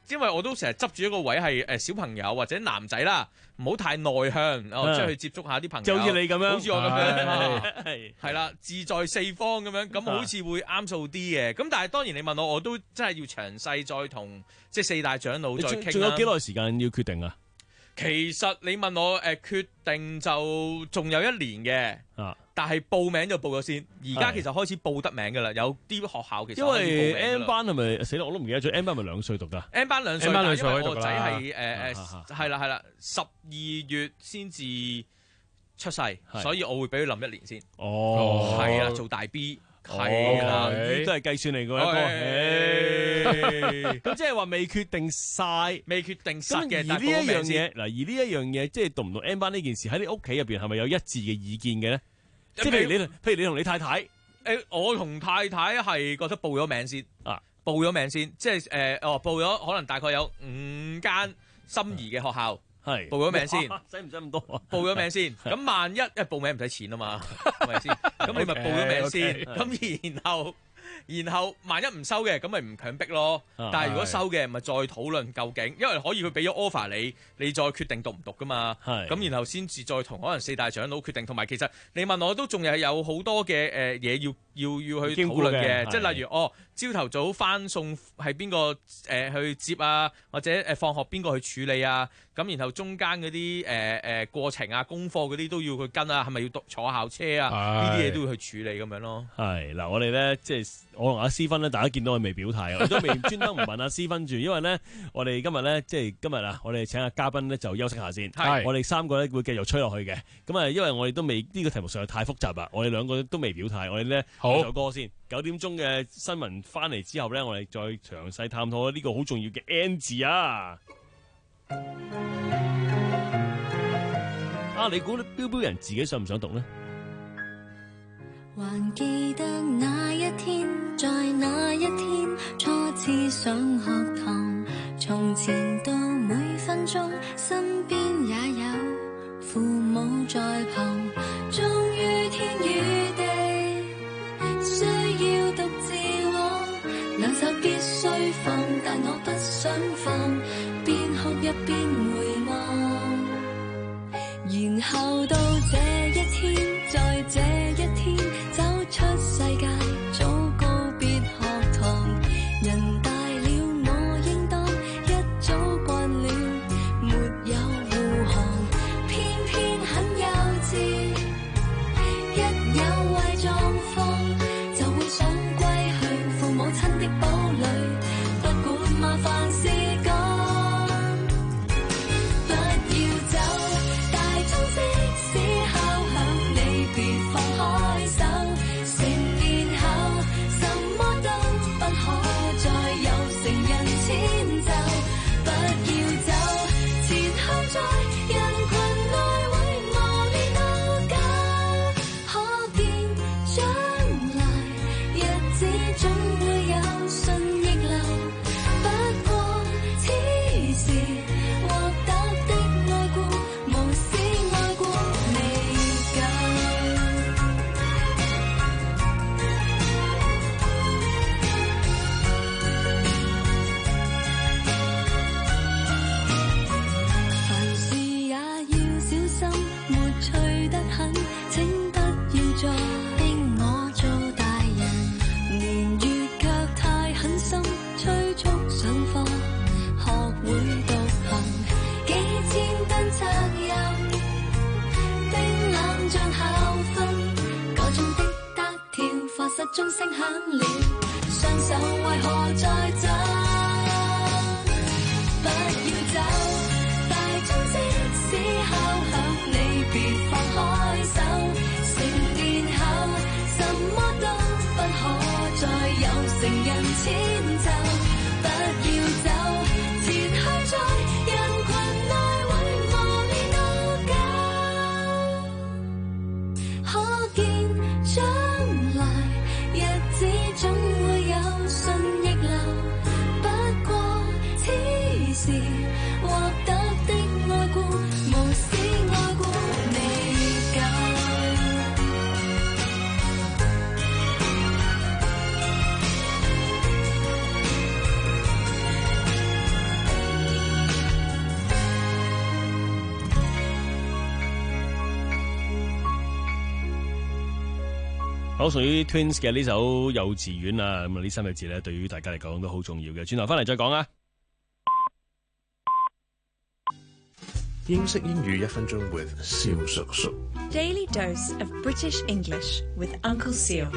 因為我都成日執住一個位係誒小朋友或者男仔啦，唔好太內向，哦，即係去接觸下啲朋友， 就好似你咁樣， 好似我咁樣， 係係啦，志在四方咁樣，咁好似會啱數啲嘅。咁但係當然你問我，我都真係要詳細再同即係四大長老再傾啦。 仲有幾耐時間要決定啊？ 其實你問我誒、呃、決定就仲有一年嘅，啊，但係報名就報咗先。而家其實開始報得名㗎啦，有啲學校其實因為 M 班係咪死啦？我都唔記得咗 M 班係咪兩歲讀㗎 ？M 班兩歲， 班兩歲因為我個仔係誒誒係啦係啦，十二月先至出世，所以我會俾佢臨一年先。 哦， 係啊，做大 B。係啦， 都係計算嚟嘅一個。咁即係話未決定晒， 未決定晒嘅。 而呢一樣嘢，嗱，而呢一樣嘢，即係讀唔讀 M 班呢件事，喺你屋企入邊係咪有一致嘅意見嘅咧？即係譬如你，譬如你同你太太， 誒，我同太太係覺得報咗名先啊，報咗名先，即係誒，哦，報咗可能大概有五間心儀嘅學校。係報咗名先， 使唔使咁多啊？ 報咗名先，咁萬一因為報名唔使錢啊嘛，係咪先？咁你咪報咗名先，咁然後然後萬一唔收嘅，咁咪唔強迫咯。但係如果收嘅，咪再討論究竟，因為可以佢俾咗 offer 你，你再決定讀唔讀噶嘛。咁然後先至再同可能四大長老決定，同埋其實你問我都仲係有好多嘅誒嘢要要要去討論嘅，即係例如哦。朝頭早翻送係邊個誒去接啊，或者誒放學邊個去處理啊？咁然後中間嗰啲誒誒過程啊、功課嗰啲都要去跟啊，係咪要坐校車啊？呢啲嘢都要去處理咁樣咯。 係嗱，我哋咧即係我同阿思芬咧，大家見到佢未表態，我都未專登唔問阿思芬住，因為咧我哋今日咧即係今日啊，我哋請阿嘉賓咧就休息下先。係，我哋三個咧會繼續吹落去嘅。咁啊，因為我哋都未呢個題目實在太複雜啦，我哋兩個都未表態，我哋咧唱首歌先。九點鐘嘅新聞翻嚟之後咧，我哋再詳細探討呢個好重要嘅 N 字啊！啊，你估標標人自己想唔想讀呢？ 還記得那一天，在那一天初次上學堂，從前到每分鐘，身邊也有父母在旁，終於天與地。需要獨自往，兩手必須放，但我不想放，邊哭一邊回望，然後到這一天，在這一天走出世界，早告別學堂，人大了我應當一早慣了，沒有護航，偏偏很幼稚，一有壞狀況想歸去父母親的堡壘，不管麻煩事幹，不要走，大鐘即使敲響，你別放開手，成年後什麼都不可再有成人遷就，不要走，前後在人群內會磨練到假，可見將日子總會有順逆流，不過此時獲得的愛顧，無使愛過未夠。凡事也要小心，沒趣得很，請不要再逼我做大人。年月卻太狠心，催促上課，學會獨行，幾千噸責任，冰冷像校訓，個中的得跳，課室鐘聲響了，雙手為何在震？不要走，大鐘即使敲響，你別放開手，成年後什麼都不可再有成人遷就，不要走，前去在人群內會磨練到假，可見將來日子總會有順逆流。 好，屬於 Twins 嘅呢首幼稚園啊，咁啊呢三個字咧，對於大家嚟講都好重要嘅。轉頭翻嚟再講啊！ 英式英語一分鐘 with 蕭叔叔。 Daily dose of British English with Uncle Seal。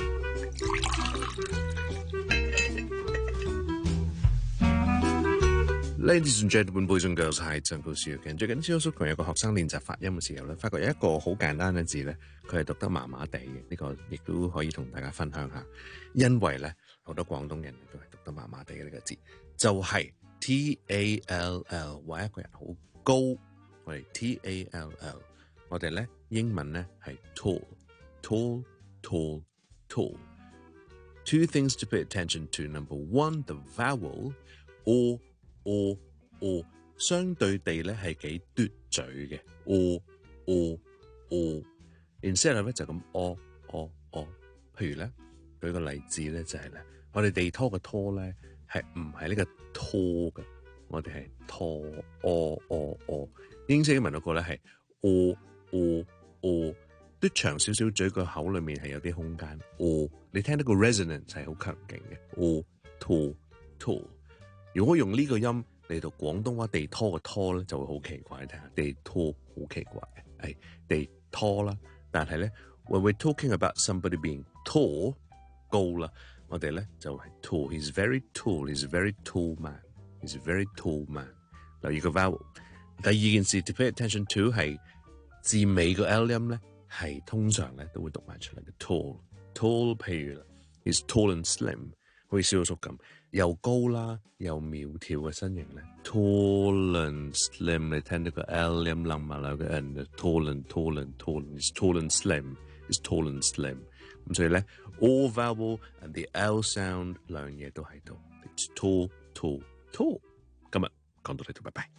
Ladies and gentlemen, boys and girls， 係陳老師嘅。最近蕭叔同有個學生練習發音嘅時候咧，發覺有一個好簡單嘅字咧，佢係讀得麻麻地嘅。呢個亦都可以同大家分享下，因為咧好多廣東人都係讀得麻麻地嘅呢個字，就係 T A L L， 話一個人好高，我哋 T A L L， 我哋咧英文咧係 tall，tall tall tall。Two things to pay attention to. Number one, the vowel o。o o 相對地咧係幾嘟嘴嘅 o o o instead of 咧就咁 o o o。譬如咧舉個例子咧就係、是、咧我哋地拖嘅拖咧係唔係呢個拖嘅，我哋係拖 o o o。英式英文嗰個咧係 o o o， 嘟長少少嘴個口裏面係有啲空間 o， 你聽到個 resonance 係好強勁嘅 o to to。如果用呢個音嚟到廣東話地拖嘅拖咧，就會好奇怪。睇下地拖好奇怪嘅，係地拖啦。但係咧 ，when we're talking about somebody being tall 高啦，我哋咧就係 tall。He's very tall. He's a very tall man. He's a very tall man。留意個 vowel。第二件事 to pay attention to 係字尾個 L 音咧，係通常咧都會讀埋出嚟嘅 tall。tall 譬如 ，he's tall and slim， 好似蕭叔咁。又高啦，又苗條嘅身形咧 ，tall and slim， 你聽到個 L 音冧埋啦個 N，tall and tall and tall，is tall and slim，is tall and slim。咁所以咧 ，all vowel and the L sound 兩樣嘢都喺度 ，it's tall tall tall。今日講到呢度，拜拜。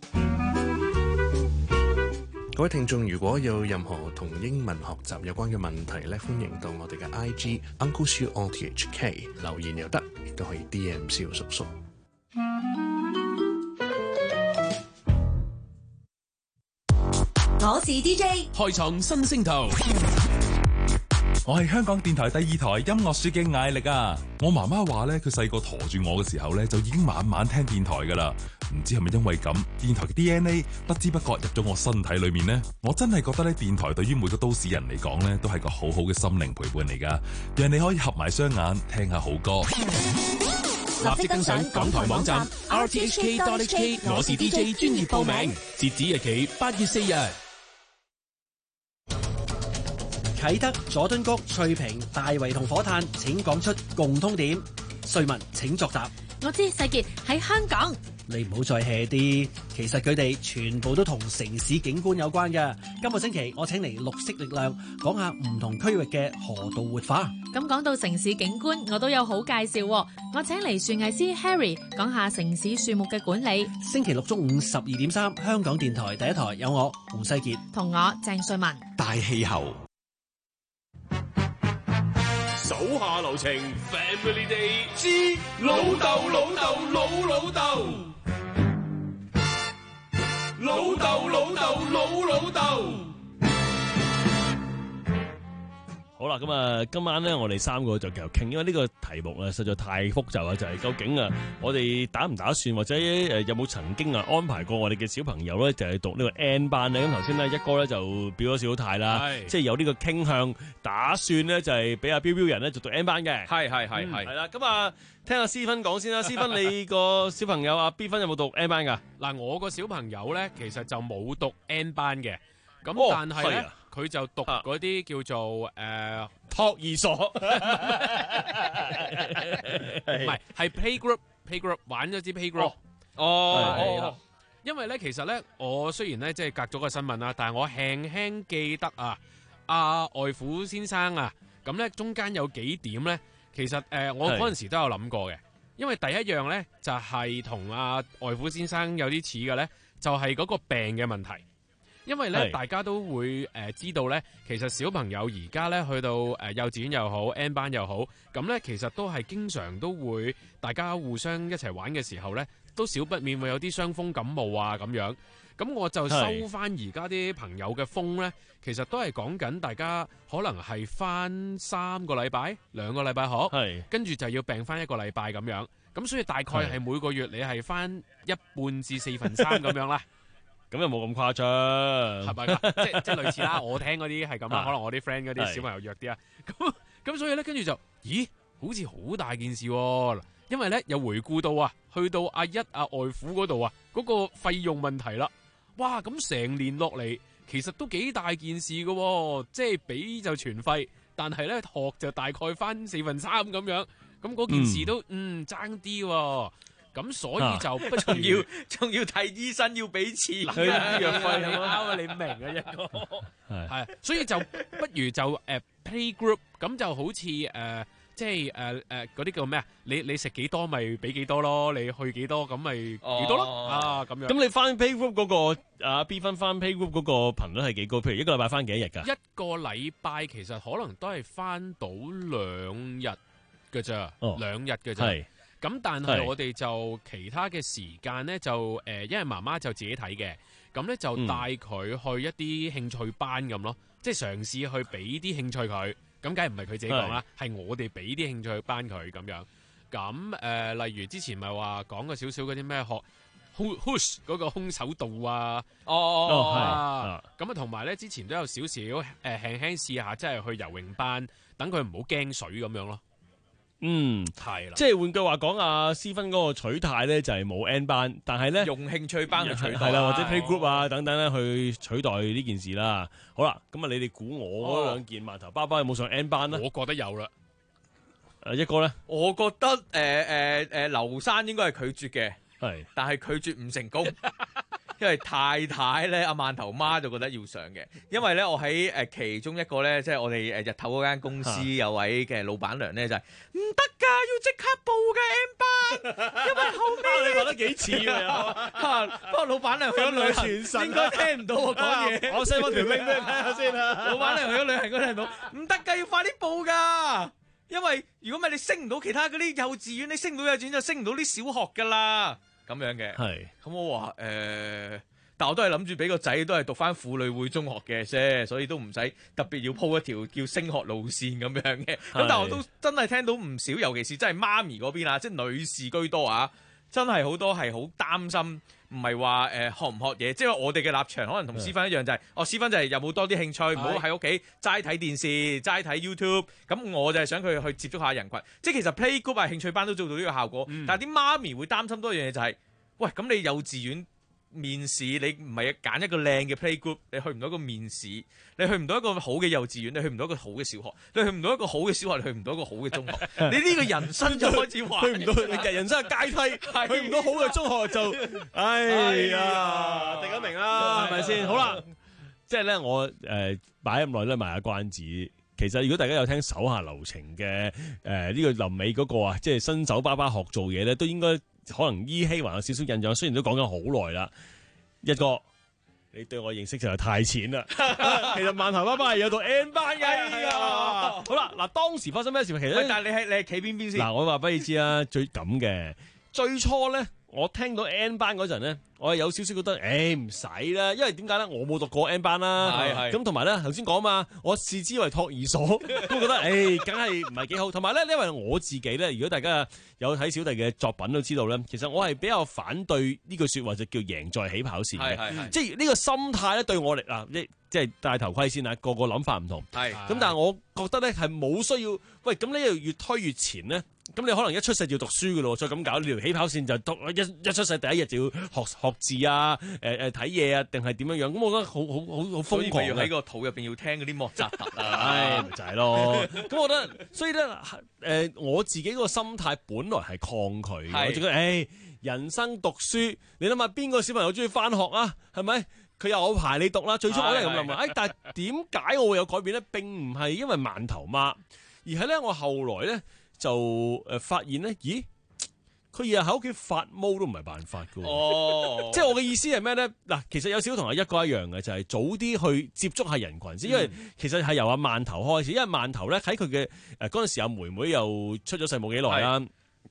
各位聽眾，如果有任何同英文學習有關嘅問題咧，歡迎到我哋嘅 I G Uncle Siu O T H K 留言又得，亦都可以 D M 蕭叔叔。 我是 D J， 開創新星途。 我係香港電台第二台音樂書嘅艾力啊！我媽媽話咧，佢細個陀住我嘅時候咧，就已經晚晚聽電台噶啦。唔知係咪因為咁，電台嘅 D N A 不知不覺入咗我身體裏面呢？我真係覺得咧，電台對於每個都市人嚟講咧，都係個好好嘅心靈陪伴嚟噶，讓你可以合埋雙眼聽下好歌。 立即登上港台網站 r t h k dot h k， 我是 D J 專業報名，截止日期八月四日。 啟德、佐敦谷、翠屏、大圍同火炭，請講出共通點。瑞文請作答。 我知世傑喺香港。 你唔好再 hea 啲，其實佢哋全部都同城市景觀有關嘅。今個星期我請嚟綠色力量，講下唔同區域嘅河道活化。 咁講到城市景觀，我都有好介紹。我請嚟樹藝師 Harry 講下城市樹木嘅管理。 星期六中午十二點三，香港電台第一台有我胡世傑同我鄭瑞文。 大氣候。 手下留情 ，Family Day 之老豆老豆老老豆，老豆老豆老老豆。 好啦，咁啊，今晚咧，我哋三個就繼續傾，因為呢個題目咧實在太複雜啦，就係、是、究竟啊，我哋打唔打算或者誒有冇曾經啊安排過我哋嘅小朋友咧，就係讀呢個 N 班咧？咁頭先咧一哥咧就表咗少少態啦，即係有呢個傾向，打算咧就係俾阿彪彪人咧就讀 N 班嘅， 係係係係， 係啦，咁啊，聽阿思芬講先啦，思芬你個小朋友阿 B 芬有冇讀 N 班噶？ 嗱，我個小朋友咧其實就冇讀 N 班嘅，咁、 哦、 但係咧。佢就讀嗰啲叫做誒托兒所， 唔係係 playgroup playgroup 玩咗支 playgroup 哦，係啦。 因為咧，其實咧，我雖然咧即係隔咗個新聞啦，但係我輕輕記得啊，阿外父先生啊，咁咧中間有幾點咧，其實誒、呃、我嗰陣時都有諗過嘅，因為第一樣咧就係同阿外父先生有啲似嘅咧，就係、是、嗰個病嘅問題。因為咧，大家都會誒、呃、知道咧，其實小朋友而家咧去到誒、呃、幼稚園又好 N 班又好，咁咧其實都係經常都會大家互相一齊玩嘅時候咧，都少不免會有啲傷風感冒啊咁樣。 咁我就收翻而家啲朋友嘅風咧，其實都係講緊大家可能係翻三個禮拜、兩個禮拜學，跟住就要病翻一個禮拜咁樣。咁所以大概係每個月你係翻一半至四分三咁樣啦。 咁又冇咁誇張， 係咪？即即類似啦，我聽嗰啲係咁啦，可能我啲 friend 嗰啲小朋友弱啲啊。咁咁所以咧，跟住就，咦，好似好大件事喎。因為咧又回顧到啊，去到阿一阿外父嗰度啊，嗰個費用問題啦。哇，咁成年落嚟，其實都幾大件事噶，即係俾就全費，但係咧學就大概翻四分三咁樣。咁嗰件事都嗯爭啲喎。咁所以就不仲要仲要睇醫生要俾錢， 醫藥費係嘛？你明啊一個係係，所以就不如就誒、uh, playgroup 咁就好似誒、uh, 即係誒誒嗰啲叫咩啊？你你食幾多咪俾幾多咯，你去幾多咁咪幾多咯、哦、啊咁樣。 咁你翻 playgroup 嗰、嗰個啊 B 分翻 playgroup 嗰個頻率係幾高？譬如一個禮拜翻幾多日㗎？ 一個禮拜其實可能都係翻到兩日㗎咋，哦、兩日㗎咋。咁但係我哋就其他嘅時間咧就誒、呃，因為媽媽就自己睇嘅，咁咧就帶佢去一啲興趣班咁咯，嗯、即係嘗試去俾啲興趣佢，咁梗係唔係佢自己講啦，係我哋俾啲興趣班佢咁樣。咁誒、呃，例如之前咪話講過少少嗰啲咩學 Whoosh 嗰個空手道啊， 哦哦啊，咁啊同埋咧之前都有少少誒輕輕試下，即係去游泳班，等佢唔好驚水咁樣咯。 嗯，係啦，即係換句話講，阿思芬嗰個取態咧就係冇 N 班，但係咧用興趣班去取代， 係啦，或者 playgroup 啊等等咧去取代呢件事啦。好啦，咁啊，你哋估我嗰兩件饅頭包包有冇上 N 班咧？ 我覺得有啦。 誒，一個咧， 我覺得誒誒誒，劉生應該係拒絕嘅， 係， 但係拒絕唔成功。因為太太咧，阿饅頭媽就覺得要上嘅，因為咧我喺誒其中一個咧，即係我哋誒日頭嗰間公司有位嘅老闆娘咧就係唔得㗎，要即刻報嘅 M 班，因為後尾你話得幾似喎？ 不過老闆娘去咗旅行，應該聽唔到我講嘢。 我 send 翻條 link 俾你睇下先啦。 老闆娘去咗旅行，應該聽唔到，唔得㗎，要快啲報㗎，因為如果唔係你升唔到其他嗰啲幼稚園，你升唔到幼稚園就升唔到啲小學㗎啦。咁樣嘅，係咁我話誒、呃，但我都係諗住俾個仔都係讀翻婦女會中學嘅啫，所以都唔使特別要鋪一條叫升學路線咁樣嘅。咁但係我都真係聽到唔少，尤其是真係媽咪嗰邊啊，即係女士居多啊，真係好多係好擔心，唔係話誒學唔學嘢，即係我哋嘅立場可能同思芬一樣，就係、是、哦思芬就係有冇多啲興趣，唔好喺屋企齋睇電視、齋睇 YouTube。咁我就係想佢去接觸下人群，即係其實 playgroup 啊興趣班都做到呢個效果。嗯、但係啲媽咪會擔心多一樣嘢就係、是。喂，咁你幼稚園面試，你唔係揀一個靚嘅 playgroup，你去唔到一個面試，你去唔到一個好嘅幼稚園，你去唔到一個好嘅小學，你去唔到一個好嘅小學，你去唔到一個好嘅中學，你呢個人生就開始壞， 去唔到人人生嘅階梯，去唔到好嘅中學就，哎呀，大家明啦，係咪先？好啦，即係咧，我誒擺咁耐咧，賣下關子。其實如果大家有聽手下留情嘅誒呢個臨尾嗰個啊，即係新手爸爸學做嘢咧，都應該。可能依稀還有少少印象，雖然都講緊好耐啦。一個，你對我認識實在太淺啦。其實饅頭爸爸係有到 N 班嘅。哎呀，好啦，嗱，當時發生咩事？其實， 但係你係你係企邊邊先？ 嗱，我話俾你知啊，最咁嘅，最初咧，我聽到 N 班嗰陣咧，我係有少少覺得，誒唔使啦，因為點解咧？我冇讀過 N 班啦，係係。咁同埋咧，頭先講嘛，我視之為托兒所，都覺得誒，梗係唔係幾好。同埋咧，因為我自己咧，如果大家有睇小弟嘅作品都知道咧，其實我係比較反對呢句説話，就叫贏在起跑線嘅，即係呢個心態咧對我嚟嗱，即即係戴頭盔先啊，個個諗法唔同。係咁，但係我覺得咧係冇需要，喂，咁呢又越推越前咧。咁你可能一出世就要讀書噶咯，再咁搞呢條起跑線就讀一一出世第一日就要學學字啊，誒誒睇嘢啊，定係點樣樣？咁我覺得好好好好瘋狂， 要喺個肚入邊要聽嗰啲莫扎特啊， 唉，咪就係咯。咁我覺得，所以咧，誒、呃、我自己個心態本來係抗拒嘅，我覺得誒人生讀書，你諗下邊個小朋友中意翻學啊？係咪？佢有排你讀啦。最初我都係咁諗啊，誒，但係點解我會有改變咧？並唔係因為饅頭媽，而係咧我後來咧。就誒發現咧，咦？佢日日喺屋企發毛都唔係辦法㗎喎。哦，即係我嘅意思係咩咧？嗱，其實有少少同阿一哥一樣嘅，就係、是、早啲去接觸下人群先，因為其實係由阿饅頭開始，因為饅頭咧喺佢嘅誒嗰陣時，阿妹妹又出咗世冇幾耐啦。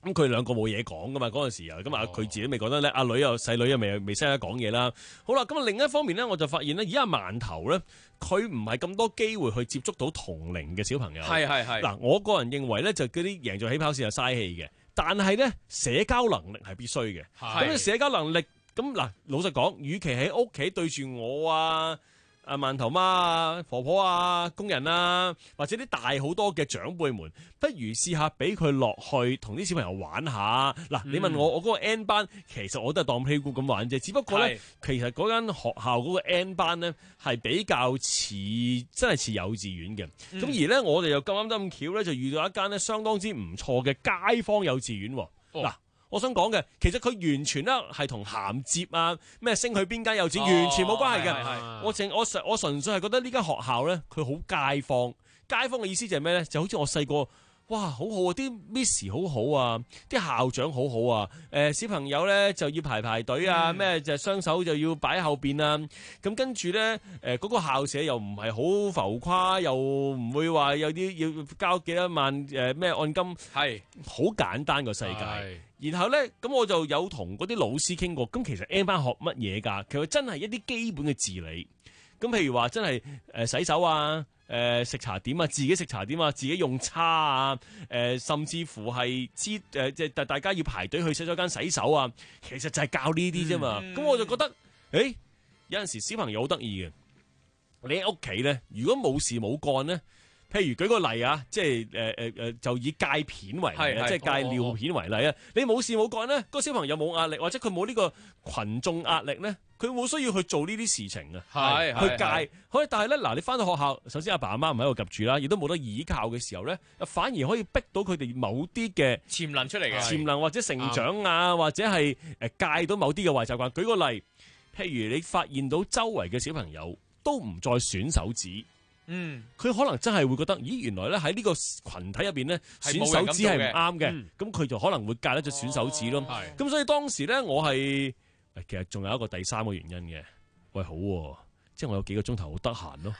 咁佢兩個冇嘢講噶嘛，嗰陣時啊，咁啊佢自己未覺得咧，阿女又細女又未未識得講嘢啦。好啦，咁啊另一方面咧，我就發現咧，而家饅頭咧，佢唔係咁多機會去接觸到同齡嘅小朋友。 係係係。 嗱，我個人認為咧，就嗰啲贏在起跑線係嘥氣嘅，但係咧社交能力係必須嘅。咁你社交能力，咁嗱，老實講，與其喺屋企對住我啊，阿饅頭媽啊、婆婆啊、工人啊，或者啲大好多嘅長輩們，不如試下俾佢落去同啲小朋友玩下。嗱、嗯，你問我，我嗰個 N 班其實我都係當 playgroup 咁玩啫，只不過咧，其實嗰間學校嗰個 N 班咧係比較似真係似幼稚園嘅。咁、嗯、而咧，我哋又咁啱得咁巧咧，就遇到一間咧相當之唔錯嘅街坊幼稚園。嗱、哦。我想講嘅，其實佢完全咧係同銜接啊，咩升去邊間幼稚園、哦、完全冇關係嘅。我淨我純我純粹係覺得呢間學校咧，佢好街坊。街坊嘅意思就係咩咧？就好似我細個，哇，好好啊！啲 Miss 好好啊，啲校長好好啊。誒、呃，小朋友咧就要排排隊啊，咩、嗯、就雙手就要擺喺後邊啊。咁跟住咧，誒、呃、嗰、那個校舍又唔係好浮誇，又唔會話有啲要交幾多萬誒咩、呃、按金，係好簡單個世界。然後咧，咁我就有同嗰啲老師傾過，咁其實 N 班學乜嘢㗎？其實真係一啲基本嘅自理。咁譬如話，真係誒洗手啊，誒、呃、食茶點啊，自己食茶點啊，自己用叉啊，誒、呃、甚至乎係知誒即係大家要排隊去洗手間洗手啊，其實就係教呢啲啫嘛。咁、嗯、我就覺得，誒、欸、有陣時小朋友好得意嘅，你喺屋企咧，如果冇事冇幹咧。譬如舉個例啊，即係誒誒誒，就以戒片為例啊，即係戒尿片為例啊。你冇事冇幹咧，個小朋友冇壓力，或者佢冇呢個群眾壓力咧，佢冇需要去做呢啲事情啊。係去戒，可以。但係咧，嗱，你翻到學校，首先阿爸阿媽唔喺度夾住啦，亦都冇得依靠嘅時候咧，反而可以逼到佢哋某啲嘅潛能出嚟嘅潛能或者成長啊，或者係誒戒到某啲嘅壞習慣。舉個例，譬如你發現到周圍嘅小朋友都唔再吮手指。嗯，佢可能真係會覺得，咦，原來咧喺呢個群體入邊咧，吮手指係唔啱嘅，咁佢、嗯、就可能會戒得隻吮手指咯。咁、哦、所以當時咧，我係其實仲有一個第三個原因嘅，喂，好、啊，即係我有幾個鐘頭好得閒咯。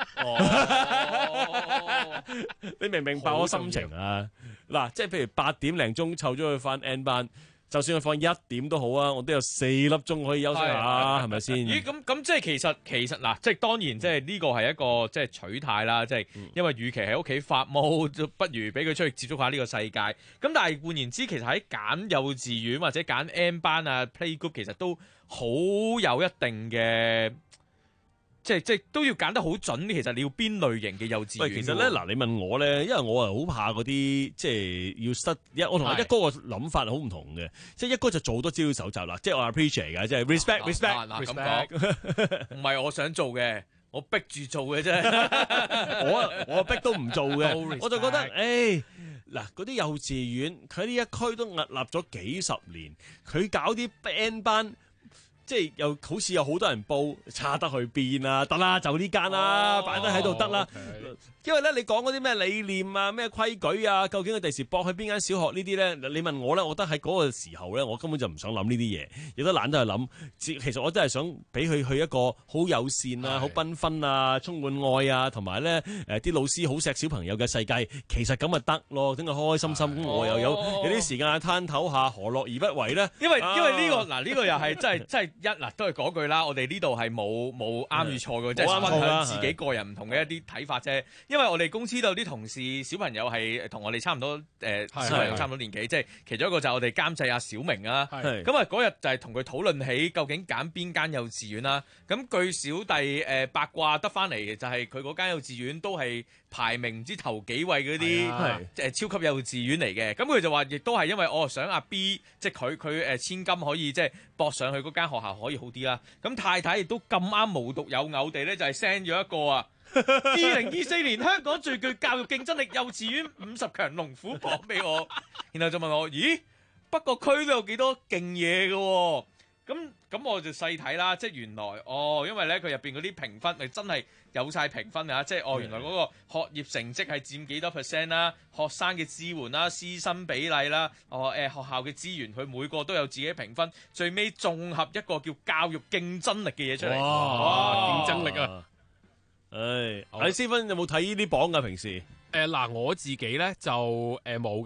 哦、你明唔明白我心情啊？嗱，即係譬如八點零鐘湊咗去翻 N 班。就算佢放一點都好啊，我都有四粒鐘可以休息下，係咪先？ 咦，咁咁即係其實其實嗱，即係當然即係呢個係一個即係取態啦，即係因為與其喺屋企發毛，不如俾佢出去接觸下呢個世界。咁但係換言之，其實喺揀幼稚園或者揀 N 班啊 playgroup， 其實都好有一定嘅。即係即係都要揀得好準，其實你要邊類型嘅幼稚園？喂， 其實咧嗱，你問我咧，因為我係好怕嗰啲即係要失一，我同阿一哥個諗法係好唔同嘅。即係一哥就做多資料搜集啦，即係我 appreciate 嘅，即係 respect respect。嗱咁講， 唔係我想做嘅，我逼住做嘅啫。 我我逼都唔做嘅，我就覺得誒嗱，嗰啲幼稚園佢喺呢一區都屹立咗幾十年，佢搞啲 band 班。即係又好似有好多人報，差得去邊啊？得啦，就呢間啦，擺低喺度得啦。Okay. 因為咧，你講嗰啲咩理念啊、咩規矩啊，究竟佢第時駁去邊間小學呢啲咧？你問我咧，我覺得喺嗰個時候咧，我根本就唔想諗呢啲嘢，亦都懶得去諗。其實我真係想俾佢去一個好友善啊、好繽紛啊、充滿愛啊，同埋咧誒啲老師好錫小朋友嘅世界。其實咁咪得咯，等佢開開心心。我又有有啲時間攤唞下，何樂而不為咧？ 因為因為呢個嗱呢個又係真係真係一嗱都係嗰句啦。我哋呢度係冇冇啱與錯嘅，即係分享自己個人唔同嘅一啲睇法啫。因為我哋公司都有啲同事小朋友係同我哋差唔多，誒、呃、小朋友差唔多年紀，即係其中一個就係我哋監製阿小明啊。咁啊嗰日就係同佢討論起究竟揀邊間幼稚園啦。咁據小弟誒、呃、八卦得翻嚟嘅就係佢嗰間幼稚園都係排名唔知頭幾位嗰啲誒超級幼稚園嚟嘅。咁佢就話亦都係因為我想阿 B 即係佢佢誒千金可以即係駁上去嗰間學校可以好啲啦。咁太太亦都咁啱無獨有偶地咧就係 send 咗一個啊。二零二四年香港最具教育競爭力幼稚園五十強龍虎榜俾我，然後就問我：咦，北角區都有幾多勁嘢嘅？咁咁我就細睇啦，即係原來哦，因為咧佢入邊嗰啲評分咪真係有晒評分啊！即係哦，原來嗰個學業成績係佔幾多 percent 啦，學生嘅支援啦，師生比例啦，哦誒、呃、學校嘅資源，佢每個都有自己評分，最尾綜合一個叫教育競爭力嘅嘢出嚟。哇！ 哇競爭力啊！ 唉，阿斯芬有冇睇呢啲榜㗎？平時誒嗱、呃，我自己咧就誒冇嘅，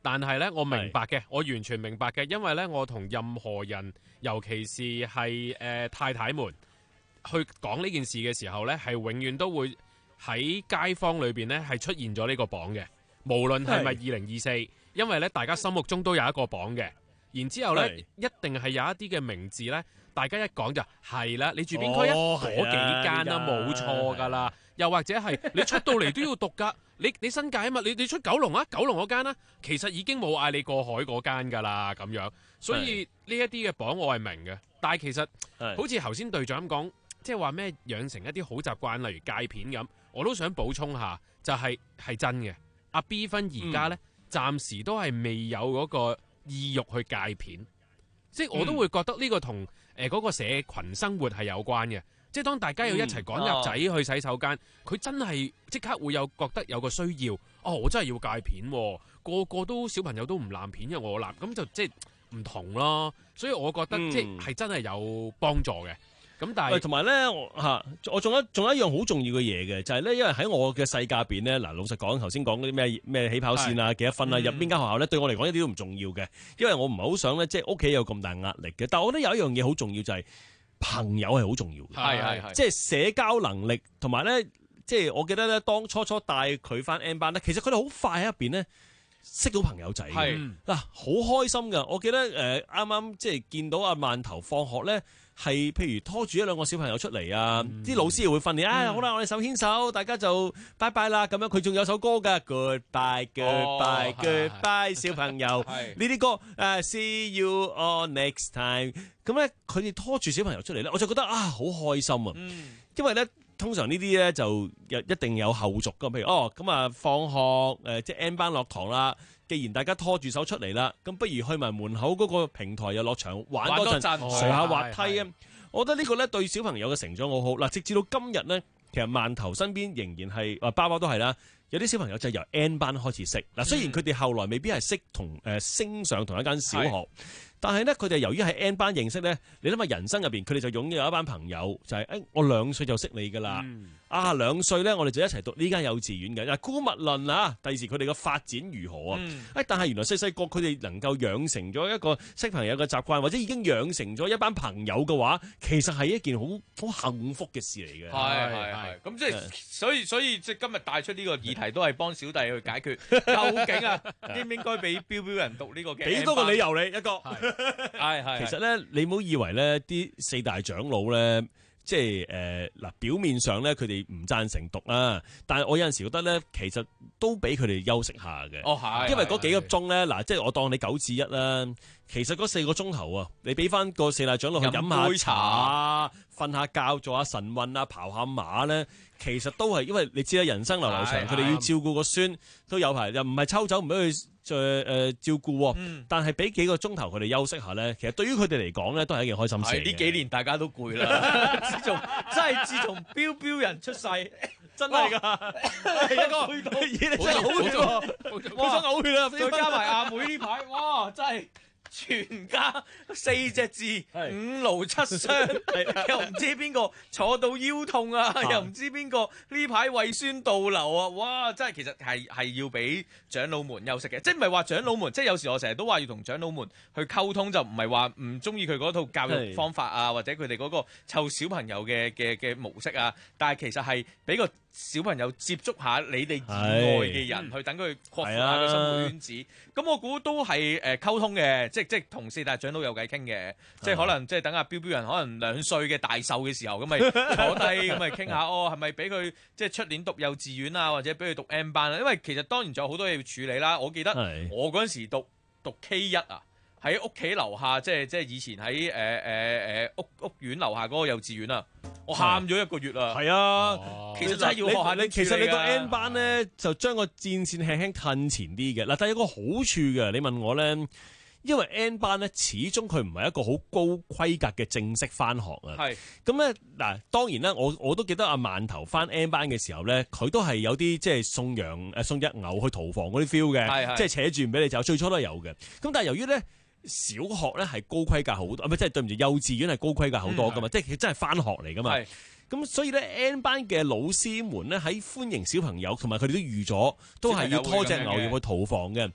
但係咧，我明白嘅，我完全明白嘅，因為咧，我同任何人，尤其是係誒、呃、太太們，去講呢件事嘅時候咧，係永遠都會喺街坊裏邊咧係出現咗呢個榜嘅，無論係咪二零二四，因為咧大家心目中都有一個榜嘅，然之後咧一定係有一啲嘅名字咧，大家一講就係啦，你住邊區啊？嗰、哦、幾間啦，冇錯噶啦。又或者係你出到嚟都要讀噶，你你新界啊嘛，你你出九龍啊，九龍嗰間啦，其實已經冇嗌你過海嗰間噶啦，咁樣，所以呢一啲嘅榜我係明嘅，但係其實好似頭先隊長咁講，即係話咩養成一啲好習慣，例如戒片咁，我都想補充下，就係、是、係真嘅。阿 B 分而家呢，暫、嗯、時都係未有嗰個意欲去戒片，即係我都會覺得呢個同誒嗰個社群生活係有關嘅。即係當大家要一齊趕鴨仔去洗手間，佢、嗯哦、真係即刻會有覺得有個需要。哦，我真係要戒片、哦，個個都小朋友都唔濫片，因為我濫，咁就即係唔同咯。所以我覺得、嗯、即係真係有幫助嘅。咁但係同埋咧嚇，我仲有仲有一樣好重要嘅嘢嘅，就係、是、咧，因為喺我嘅世界入邊咧，嗱老實講，頭先講嗰啲咩咩起跑線啊、幾多分啊、入邊間學校咧，對我嚟講一啲都唔重要嘅，因為我唔係好想咧，即係屋企有咁大壓力嘅。但係我覺得有一樣嘢好重要就係、是。朋友係好重要嘅，係係係，即係社交能力同埋咧，即係我記得咧，當初初帶佢翻 N 班咧，其實佢哋好快喺入邊咧識到朋友仔，係嗱好開心噶。我記得誒啱啱即係見到阿饅頭放學咧，係譬如拖住一兩個小朋友出嚟啊，啲、嗯、老師又會訓練，啊、嗯哎、好啦，我哋手牽手，大家就拜拜啦咁樣。佢仲有首歌噶 ，Goodbye Goodbye、哦、Goodbye 小朋友，呢啲歌誒、uh, See you all next time。咁咧，佢哋拖住小朋友出嚟咧，我就覺得啊，好開心啊！嗯、因為咧，通常呢啲咧就一定有後續噶，譬如哦，咁啊放學誒、呃，即係 N 班落堂啦。既然大家拖住手出嚟啦，咁不如去埋門口嗰個平台又落場玩多陣，上下滑梯啊！我覺得呢個咧對小朋友嘅成長好好。嗱，直至到今日咧，其實饅頭身邊仍然係啊包包都係啦。有啲小朋友就係由 N 班開始識嗱，雖然佢哋後來未必係識同誒、呃、升上同一間小學，但係咧佢哋由於喺 N 班認識咧，你諗下人生入邊佢哋就擁有一班朋友，就係、是、誒、哎、我兩歲就識你噶啦。嗯啊，兩歲咧，我哋就一齊讀呢間幼稚園嘅。嗱，姑勿論啊，第時佢哋嘅發展如何啊？誒、嗯，但係原來細細個佢哋能夠養成咗一個識朋友嘅習慣，或者已經養成咗一班朋友嘅話，其實係一件好好幸福嘅事嚟嘅。 係係係。咁即係，所以所以即係今日帶出呢個議題，都係幫小弟去解決究竟啊，應唔應該俾標標人讀呢個嘅？ 俾多個理由你一個。 係係。 其實咧，你唔好以為咧，啲四大長老咧。即係誒嗱，表面上咧佢哋唔贊成讀啦，但係我有陣時覺得咧，其實都俾佢哋休息下嘅。哦，係，因為嗰幾個鐘咧，嗱，即係我當你九至一啦，其實嗰四個鐘頭啊，你俾翻個四大長老去飲下茶、瞓下覺、做下晨運啊、跑下馬咧，其實都係因為你知啦，人生流流長，佢哋要照顧個孫都有排，又唔係抽走唔俾佢再誒照顧，嗯、但係俾幾個鐘頭佢哋休息下咧，其實對於佢哋嚟講咧，都係一件開心事。 呢幾年大家都攰啦，自從真係自從標標人出世，真係噶，一個真係好血喎，我想嘔血啦！再加埋阿妹呢排，哇，真係〜全家四隻字，五勞七傷，又唔知邊個坐到腰痛啊，又唔知邊個呢排胃酸倒流啊，哇！真係其實係係要俾長老們休息嘅，即係唔係話長老們，即係有時我成日都話要同長老們去溝通，就唔係話唔中意佢嗰套教育方法啊，或者佢哋嗰個湊小朋友嘅嘅嘅模式啊，但係其實係俾個小朋友接觸下你哋以外嘅人，去等佢擴闊下個生活圈子。咁我估都係誒溝通嘅，即係即係同四大長老有偈傾嘅，即係可能即係等阿標標人可能兩歲嘅大壽嘅時候，咁咪坐低咁咪傾下哦，係咪俾佢即係出年讀幼稚園啊，或者俾佢讀 M 班啊？因為其實當然仲有好多嘢要處理啦。我記得我嗰陣時讀讀 K 一啊。喺屋企樓下，即係即係以前喺誒誒誒屋屋苑樓下嗰個幼稚園啊，我喊咗一個月啊！係啊，其實真係要學下你。其實你個 N 班咧，就將個戰線輕輕褪前啲嘅嗱，但係有個好處嘅。你問我咧，因為 N 班咧，始終佢唔係一個好高規格嘅正式翻學啊。係咁咧嗱，當然啦，我我都記得阿饅頭翻 N 班嘅時候咧，佢都係有啲即係送羊誒送隻牛去屠房嗰啲 feel 嘅，即係扯住唔俾你走。最初都係有嘅。咁但係由於咧。小學咧係高規格好多，唔係即係對唔住，幼稚園係高規格好多噶嘛，嗯、即係佢真係翻學嚟噶嘛。咁所以咧 N 班嘅老師們咧喺歡迎小朋友，同埋佢哋都預咗，都係要拖隻牛入去屠房嘅。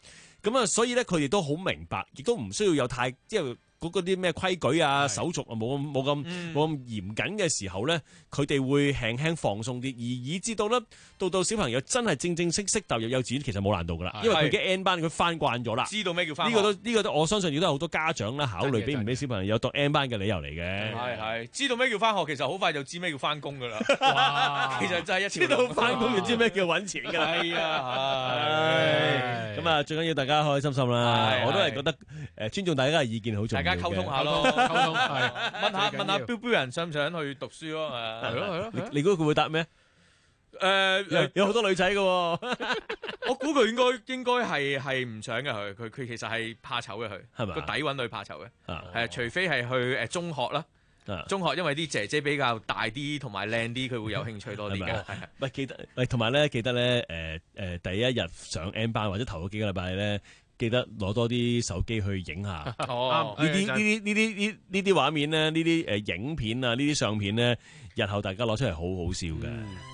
咁啊，所以咧佢哋都好明白，亦都唔需要有太即係。嗰啲咩規矩啊、手續啊，冇咁冇咁冇咁嚴謹嘅時候咧，佢哋會輕輕放鬆啲，而以至到咧，到到小朋友真係正正式式踏入幼稚園，其實冇難度噶啦，因為佢嘅 N 班佢翻慣咗啦， 知道咩叫翻。 呢個都呢個都我相信亦都係好多家長啦考慮俾唔俾小朋友有讀 N 班嘅理由嚟嘅。 係係，知道咩叫翻學，其實好快就知咩叫翻工噶啦。其實真係一知道翻工就知咩叫揾錢㗎啦。 係啊， 係。咁啊，最緊要大家開開心心啦。我都係覺得誒尊重大家嘅意見好重要。 溝通下咯，溝通係問下問下標標人想唔想去讀書咯？係咯係咯， 你你估佢會答咩？誒有好多女仔嘅，我估佢應該應該係係唔想嘅，佢佢佢其實係怕醜嘅，佢係咪個底揾女怕醜嘅？係啊，除非係去誒中學啦，中學因為啲姐姐比較大啲同埋靚啲，佢會有興趣多啲嘅。係係， 喂記得喂同埋咧記得咧誒誒第一日上 N 班或者頭嗰幾個禮拜咧。記得攞多啲手機去影下， 哦， 呢啲呢啲呢啲呢呢啲畫面咧，呢啲誒影片啊，呢啲相片咧，日後大家攞出嚟好好笑嘅。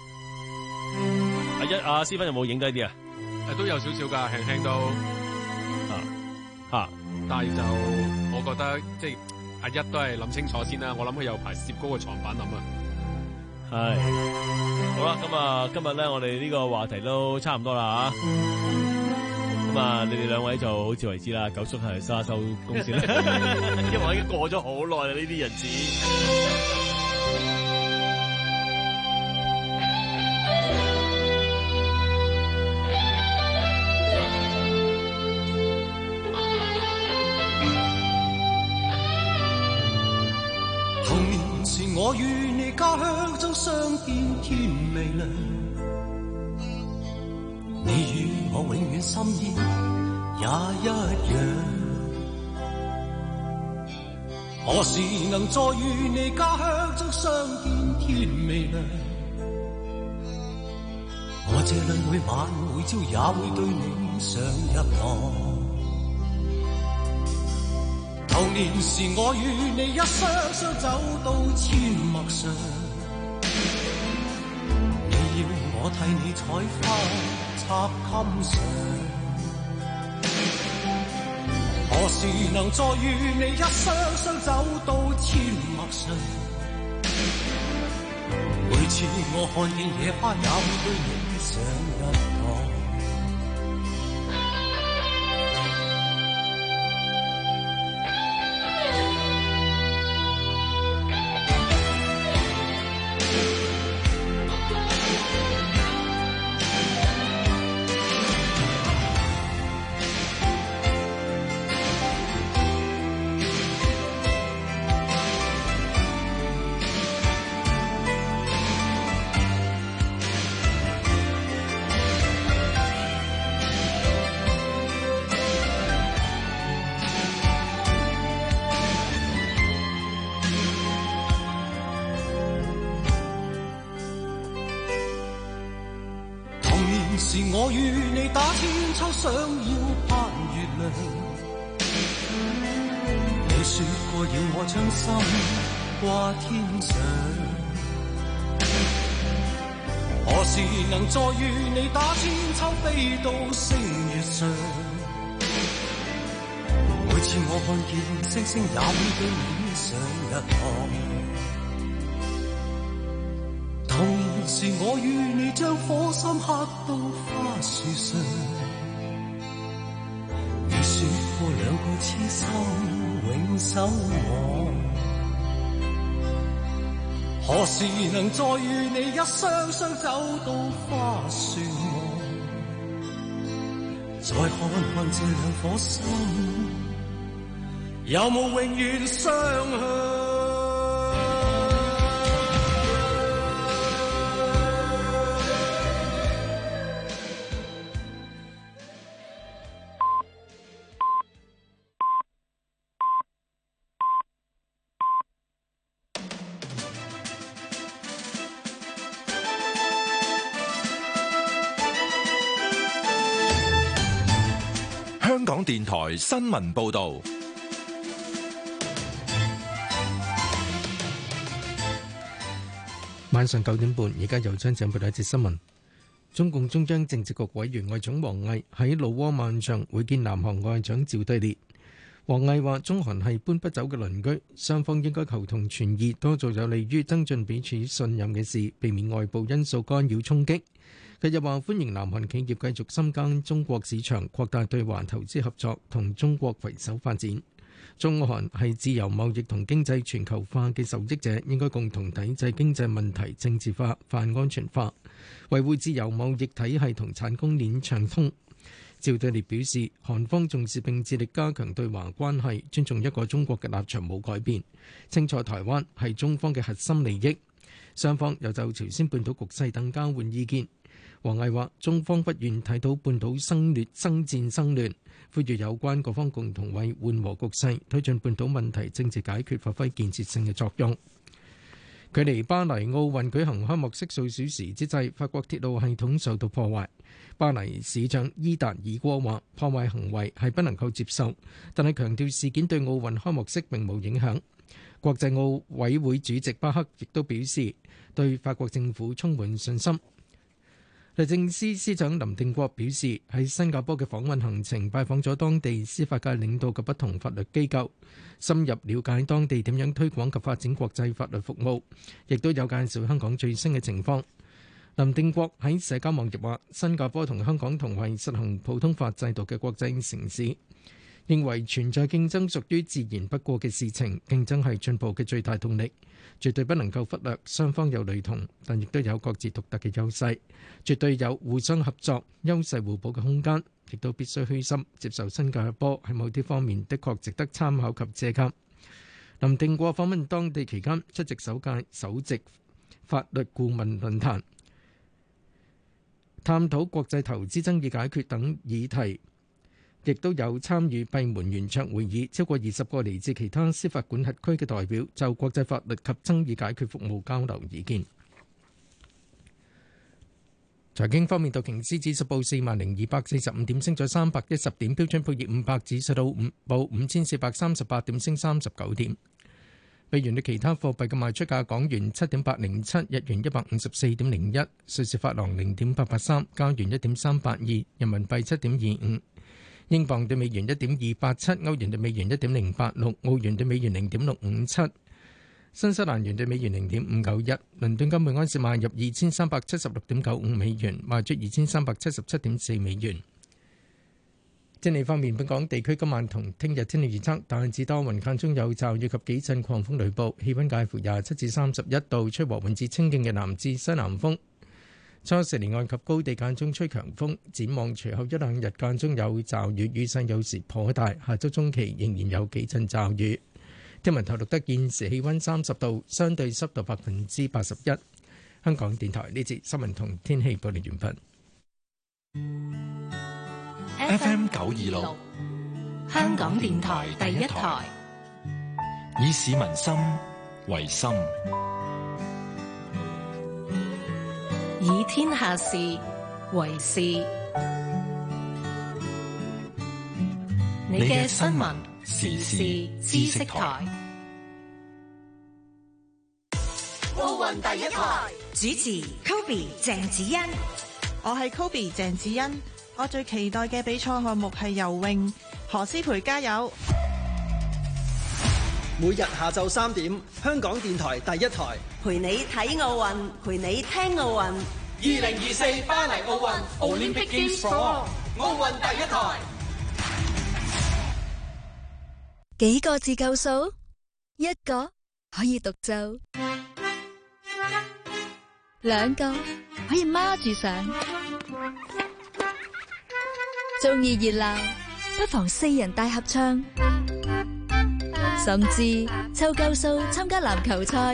阿一阿思芬有冇影低啲啊？ 誒都有少少㗎，輕輕都啊嚇， 但係就我覺得即係阿一都係諗清楚先啦。我諗佢有排攝高個床板諗啊。 係好啦，咁啊今日咧我哋呢個話題都差唔多啦嚇。咁啊，你哋兩位就好自為之啦，九叔係收一收工先啦，因為我已經過咗好耐啦呢啲日子。 童年時我與你家鄉中相見天未亮，你與我永遠心意也一樣，何時能再與你家鄉中相見天未亮？我這裏每晚每朝也會對你上一堂。童年時我與你一雙雙走到阡陌上，你要我替你採花插襟上，何時能再與你一雙雙走到阡陌上？每次我看見野花也會對你上一堂。時我與你打千秋，想要攀月亮。你說過要我將心掛天上，何時能再與你打千秋，飛到星月上？每次我看見星星，也會對你上一堂。童年時我與你將火心刻到花樹上，你說過兩個痴心永守我，何時能再與你一雙雙走到花樹岸，再看看這兩顆心有冇永遠相向？ 香港電台新聞報道， 晚上九點半，而家由張正報道一節新聞。 中共中央政治局委員外長王毅喺老撾晚上會見南韓外長趙對列。王毅話：中韓係搬不走嘅鄰居，雙方應該求同存異，多做有利於增進彼此信任嘅事，避免外部因素干擾衝擊。佢又話歡迎南韓企業繼續深耕中國市場，擴大對華投資合作，同中國攜手發展。中韓係自由貿易同經濟全球化嘅受益者，應該共同抵制經濟問題政治化、泛安全化，維護自由貿易體系同產供鏈暢通。趙對列表示，韓方重視並致力加強對華關係，尊重一個中國嘅立場冇改變，清楚台灣係中方嘅核心利益。雙方又就朝鮮半島局勢等交換意見。王毅話：中方不願睇到半島生亂、生戰、生亂，呼籲有關各方共同為緩和局勢、推進半島問題政治解決發揮建設性嘅作用。距離巴黎奧運舉行開幕式數小時之際，法國鐵路系統受到破壞。巴黎市長伊達爾戈話：破壞行為係不能夠接受，但係強調事件對奧運開幕式並冇影響。國際奧委會主席巴克亦都表示對法國政府充滿信心。律政司司長林定國表示，喺新加坡嘅訪問行程拜訪咗當地司法界領導嘅不同法律機構，深入了解當地點樣推廣及發展國際法律服務，亦都有介紹香港最新嘅情況。林定國喺社交網頁話：新加坡同香港同為實行普通法制度嘅國際城市，認為存在競爭屬於自然不過嘅事情，競爭係進步嘅最大動力，絕對不能夠忽略雙方有雷同，但亦都有各自獨特嘅優勢，絕對有互相合作、優勢互補嘅空間，亦都必須虛心接受新加坡喺某啲方面的確值得參考及借鑑。林定國訪問當地期間出席首屆首席法律顧問論壇，探討國際投資爭議解決等議題，亦都有參與閉門圓桌會議。超過二十個嚟自其他司法管轄區嘅代表就國際法律及爭議解決服務交流意見。財經方面，道瓊斯指數報四萬零二百四十五點，升咗三百一十點；標準普爾五百指數到五報五千四百三十八點，升三十九點。美元對其他貨幣嘅賣出價：港元七點八零七，日元一百五十四點零一，瑞士法郎零點八八三，加元一點三八二，人民幣七點二五，英鎊對美元一點二八七，歐元對美元一點零八六，澳元對美元零點六五七，新西蘭元對美元零點五九一。倫敦金每安士賣入二千三百七十六點九五美元，賣出二千三百七十七點四美元。天氣方面，本港地區今晚同聽日天氣預測大致多雲，間中有驟雨及幾陣狂風雷暴，氣溫介乎廿七至三十一度，吹和緩至清勁嘅南至西南風。初時離岸及高地間中吹強風，展望隨後一兩日間中有驟雨，雨勢有時頗大。下周中期仍然有幾陣驟雨。天文台錄得現時氣溫三十度，相對濕度百分之八十一。香港電台呢節新聞同天氣報道完畢。 F M 九二六， 香港電台第一台， 以市民心為心， 以天下事為事。你嘅新聞時事知識台，奧運第一台主持 Kobe 鄭子欣， 我係 Kobe 鄭子欣。我最期待嘅比賽項目係游泳，何詩蓓加油！ 每日下晝三點，香港電台第一台陪你睇奧運，陪你聽奧運。 二零二四巴黎奧運 Olympic Games for All， 奧運第一台。 幾個字夠數？一個可以獨奏，兩個可以孖住上。中意熱鬧，不妨四人大合唱，甚至湊夠數參加籃球賽。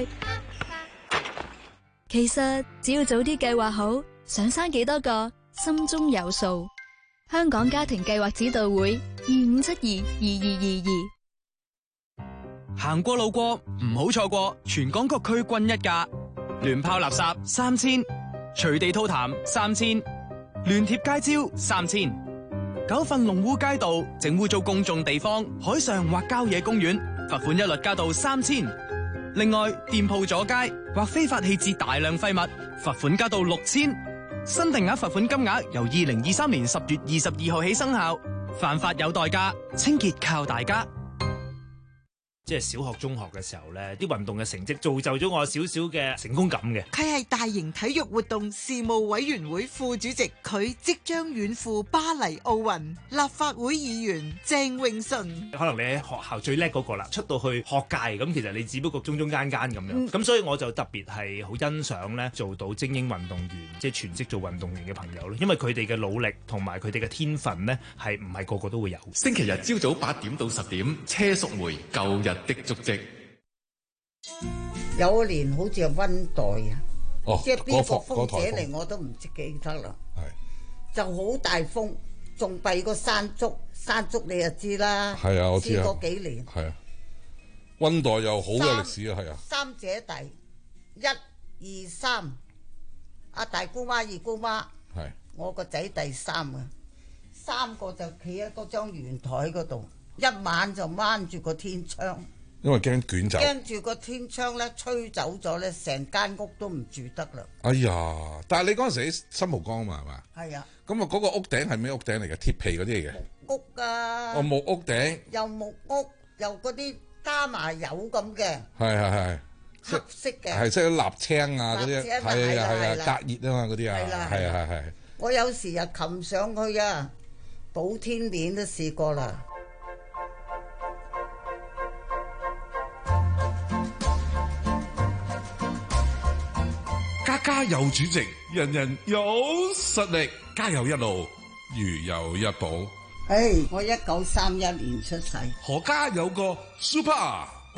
其實只要早啲計劃好，想生幾多個，心中有數。香港家庭計劃指導會二五七二二二二二。 行過路過唔好錯過，全港各區均一價，亂拋垃圾三千，隨地吐痰三千，亂貼街招三千。九份龍污街道整污糟公眾地方、海上或郊野公園，罰款一律加到三千。另外，店鋪阻街或非法棄置大量廢物，罰款加到六千。 新定額罰款金額由二零二三年十月二十二號起生效。犯法有代價，清潔靠大家。 即係小學、中學嘅時候呢，啲運動嘅成績造就咗我少少嘅成功感嘅。 佢係大型體育活動事務委員會副主席，佢即將遠赴巴黎奧運。立法會議員鄭泳舜， 可能你喺學校最叻嗰個啦，出到去學界咁，其實你只不過中中間間咁樣。咁、嗯、所以我就特別係好欣賞呢做到精英運動員，即係全職做運動員嘅朋友咯。因為佢哋嘅努力同埋佢哋嘅天分呢，係唔係個個都會有。 星期日朝早八點到十點，車淑梅舊日的足跡。 有一年好似係溫黛啊， 哦、 即係邊個風者嚟我都唔知記得啦。係就好大風，仲避個山竹，山竹你就知啦。 係啊，我知啊。 試過幾年。 係啊，溫黛又好嘅歷史啊，係啊。 三姐弟，一二三，阿大姑媽、二姑媽，係我個仔第三啊，三個就企喺嗰張圓台嗰度。一晚就掹住個天窗， 因為驚捲走， 驚住個天窗咧吹走咗咧，成間屋都唔住得啦。 哎呀！但係你嗰陣時喺新蒲崗嘛係嘛？ 係啊。咁啊，嗰個屋頂係咩屋頂嚟嘅？鐵皮嗰啲嚟嘅。 屋啊。 哦，木屋頂。 又木屋，又嗰啲加埋油咁嘅。 係係係。 黑色嘅。係即係啲瀝青啊嗰啲，係啊係啊，隔熱啊嘛嗰啲啊， 係啦係係係。 我有時又擒上去啊，補天面都試過啦。 家家有主席，人人有實力，家有一路，如有一寶。 誒，我一九三一年出世， 何家有個 Super 寶。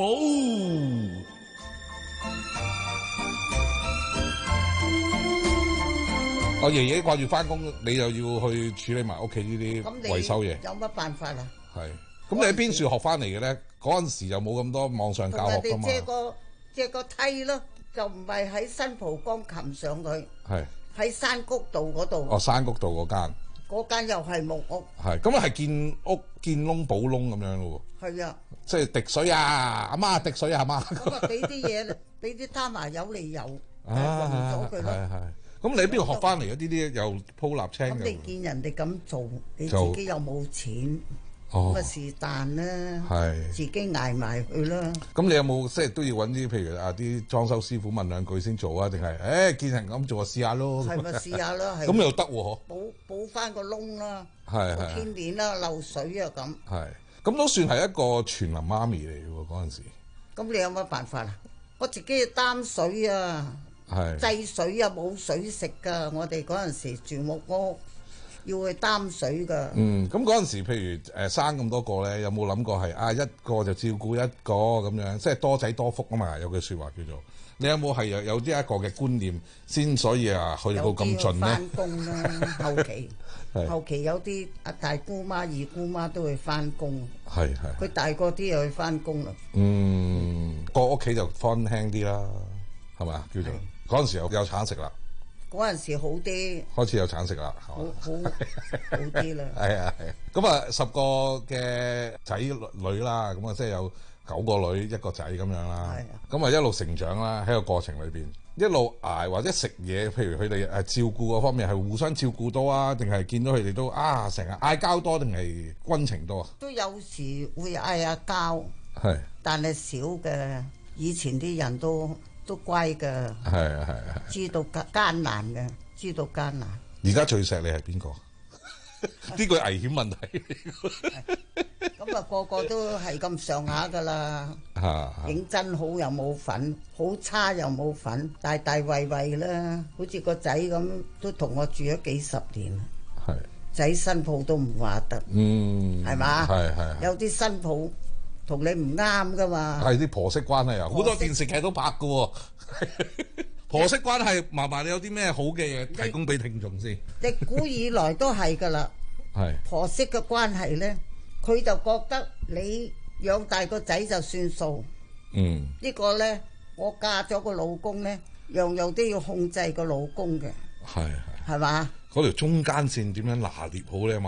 我爺爺掛住翻工，你又要去處理埋屋企呢啲維修嘢， 有乜辦法啊？ 係，咁你喺邊處學翻嚟嘅咧？嗰陣時又冇咁多網上教學噶嘛？ 借個借個梯咯。就唔係喺新蒲崗擒上去，係喺山谷道嗰度。 哦，山谷道嗰間， 嗰間又係木屋。 係咁啊，係建屋建窿補窿咁樣咯喎。 係啊，即係滴水啊，阿媽滴水啊，阿媽。 咁啊，俾啲嘢，俾啲攤埋油嚟油， 混咗佢咯。係係。咁你喺邊度學翻嚟？一啲啲又鋪瀝青。 咁你見人哋咁做，你自己又冇錢。咁啊是但啦，自己捱埋去啦。 咁你有冇即係都要揾啲譬如啊啲裝修師傅問兩句先做啊？定係誒見人咁做就試下咯？ 係咪試下咯？ 咁又得喎？ 補補翻個窿啦， 係係天面啦，漏水啊咁。 係咁都算係一個全能媽咪嚟嘅喎嗰陣時。 咁你有乜辦法啊？我自己要擔水啊，制水啊，冇水食㗎。我哋嗰陣時住木屋。要去擔水㗎。 嗯，咁嗰陣時，譬如誒、呃、生咁多個咧，有冇諗過係啊一個就照顧一個咁樣，即係多仔多福啊嘛？有句説話叫做，你有冇係有有啲一個嘅觀念先，所以啊去到咁盡咧？ 翻工啦，後期後期有啲阿大姑媽、二姑媽都會翻工。 係係。 佢大個啲又去翻工啦。 嗯，個屋企就寬輕啲啦，係咪啊？叫做嗰陣時有有橙食啦。 嗰陣時好啲， 開始有橙食啦， 好好好啲啦。 係啊係啊，咁啊十個嘅仔女啦，咁啊即係有九個女一個仔咁樣啦。係啊，咁啊一路成長啦，喺個過程裏邊一路捱或者食嘢，譬如佢哋誒照顧嗰方面係互相照顧多啊，定係見到佢哋都啊成日嗌交多，定係溫情多啊？ 都有時會嗌下交，係，但係少嘅。以前啲人都。都乖㗎，係啊係啊，知道艱艱難嘅，知道艱難。 而家最錫你係邊個？呢個危險問題。 咁啊，個個都係咁上下㗎啦。嚇！認真好又冇份，好差又冇份，大大位位啦。好似個仔咁，都同我住咗幾十年。係。仔新抱都唔話得。嗯。係嘛？係係。有啲新抱。同你唔啱噶嘛？ 係啲婆媳關係啊，好多電視劇都拍噶喎。婆媳關係，麻麻你有啲咩好嘅嘢提供俾聽眾先？ 自古以來都係噶啦。係婆媳嘅關係咧，佢就覺得你養大個仔就算數。嗯。呢個咧，我嫁咗個老公咧，樣樣都要控制個老公嘅。係係。係嘛？ 嗰條中間線點樣拿捏好咧，嫲嫲？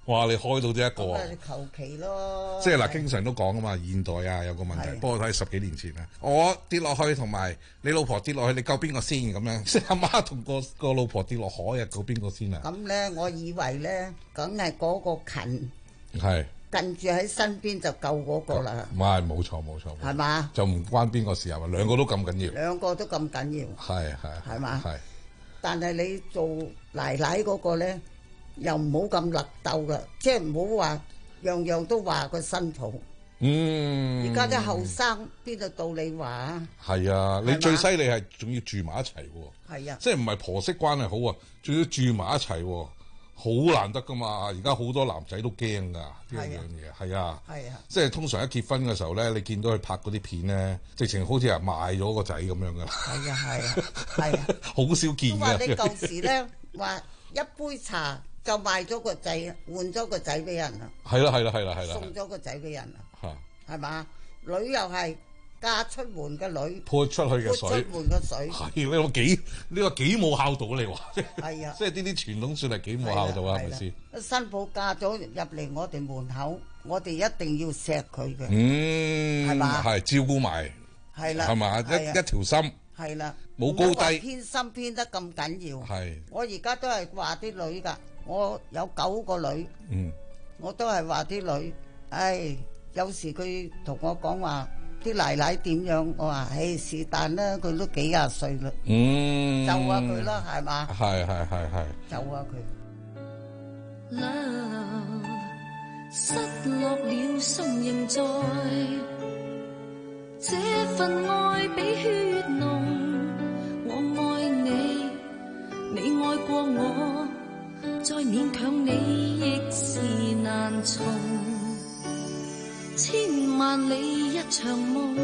哇！你開到啫一個啊！ 你求其咯。 即係嗱，經常都講啊嘛，現代啊有個問題。不過睇十幾年前啊，我跌落去同埋你老婆跌落去，你救邊個先咁樣？即係阿媽同個個老婆跌落海啊，救邊個先啊？ 咁咧，我以為咧，梗係嗰個近係近住喺身邊就救嗰個啦。 唔係，冇錯冇錯， 係嘛？ 就唔關邊個事啊嘛，兩個都咁緊要。 兩個都咁緊要。 係係係嘛？ 係。但係你做奶奶嗰個咧？又唔好咁勒鬥噶，即係唔好話樣樣都話個新抱。 嗯， 而家啲後生邊度到你話啊？ 係啊，你最犀利係仲要住埋一齊喎。 係啊， 即係唔係婆媳關係好啊，仲要住埋一齊喎，好難得噶嘛。而家好多男仔都驚噶呢樣嘢，係啊，係啊，即係通常一結婚嘅時候咧，你見到佢拍嗰啲片咧，直情好似係賣咗個仔咁樣噶。 係啊係啊係啊， 好少見㗎。 話你舊時咧話一杯茶。就賣咗個仔，換咗個仔俾人啦。 係啦，係啦，係啦，係啦。 送咗個仔俾人啦。嚇，係嘛？女又係嫁出門嘅女， 潑出去嘅水， 潑出門嘅水。 係你話幾呢個幾冇孝道你話？ 係啊， 即係呢啲傳統算係幾冇孝道啊？係咪先？ 新抱嫁咗入嚟我哋門口，我哋一定要錫佢嘅。 嗯，係嘛？係照顧埋。係啦。係嘛？一一條心。係啦。冇高低。偏心偏得咁緊要。係。我而家都係話啲女㗎。我有九個女，嗯、我都係話啲女，唉，有時佢同我講話啲奶奶點樣，我話唉是但啦，佢都幾廿歲啦，嗯、就下佢啦，係嘛？係係係係，就下佢。Love， 失落了心仍在，這份愛比血濃，我愛你，你愛過我。再勉強你亦是難從，千萬里一場夢，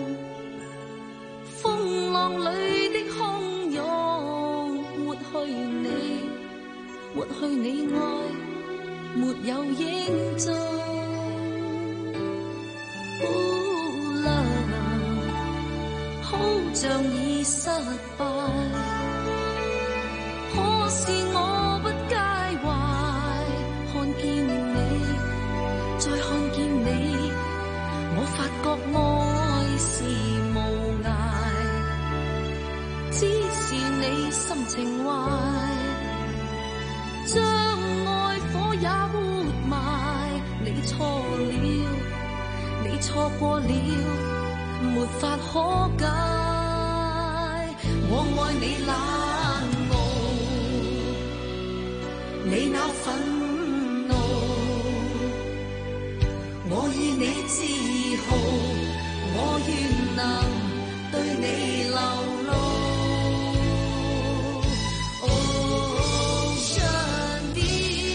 風浪裏的洶湧，抹去你，抹去你愛，沒有影蹤。Oh love， 好像已失敗，可是我。愛是無涯，只是你心情壞，將愛火也活埋。你錯了，你錯過了，沒法可解。我愛你冷傲，你那憤怒，我與你自豪。我願能對你流露，哦，上帝，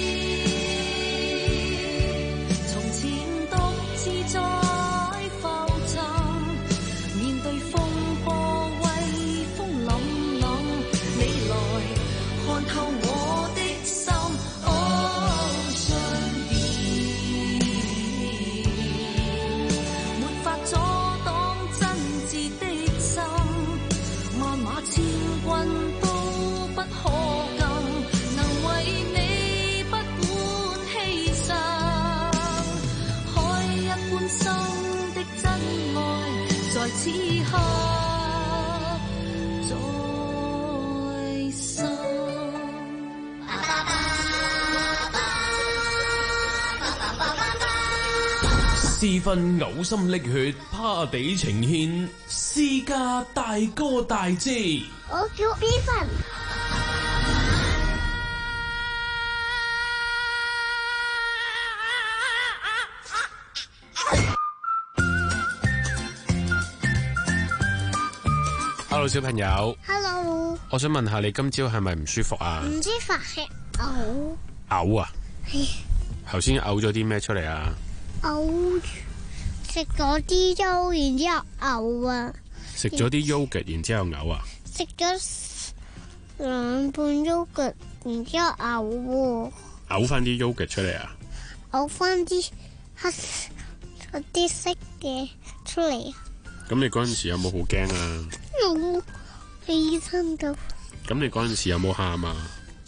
從前獨自在浮沉，面對風波威風凜凜，你來看透我的心，哦，上帝，沒法阻。千軍都不可禁，能為你不管犧牲，海一般深的真愛，在此刻在心。 私分嘔心瀝血，趴地呈獻，私家大哥大姐。 我叫 B 份。 Hello 小朋友。 Hello。 我想問下你今朝係咪唔舒服啊？ 唔知發係嘔。 嘔啊？頭先嘔咗啲咩出嚟啊？ 嘔，食咗啲粥，然之後嘔啊！ 食咗啲 yogurt， 然之後嘔啊！ 食咗兩半 yogurt， 然之後嘔喎。 嘔翻啲 yogurt 出嚟啊！ 嘔翻啲黑嗰啲色嘅出嚟。 咁你嗰陣時有冇好驚啊？ 冇，喺醫生度。 咁你嗰陣時有冇喊啊？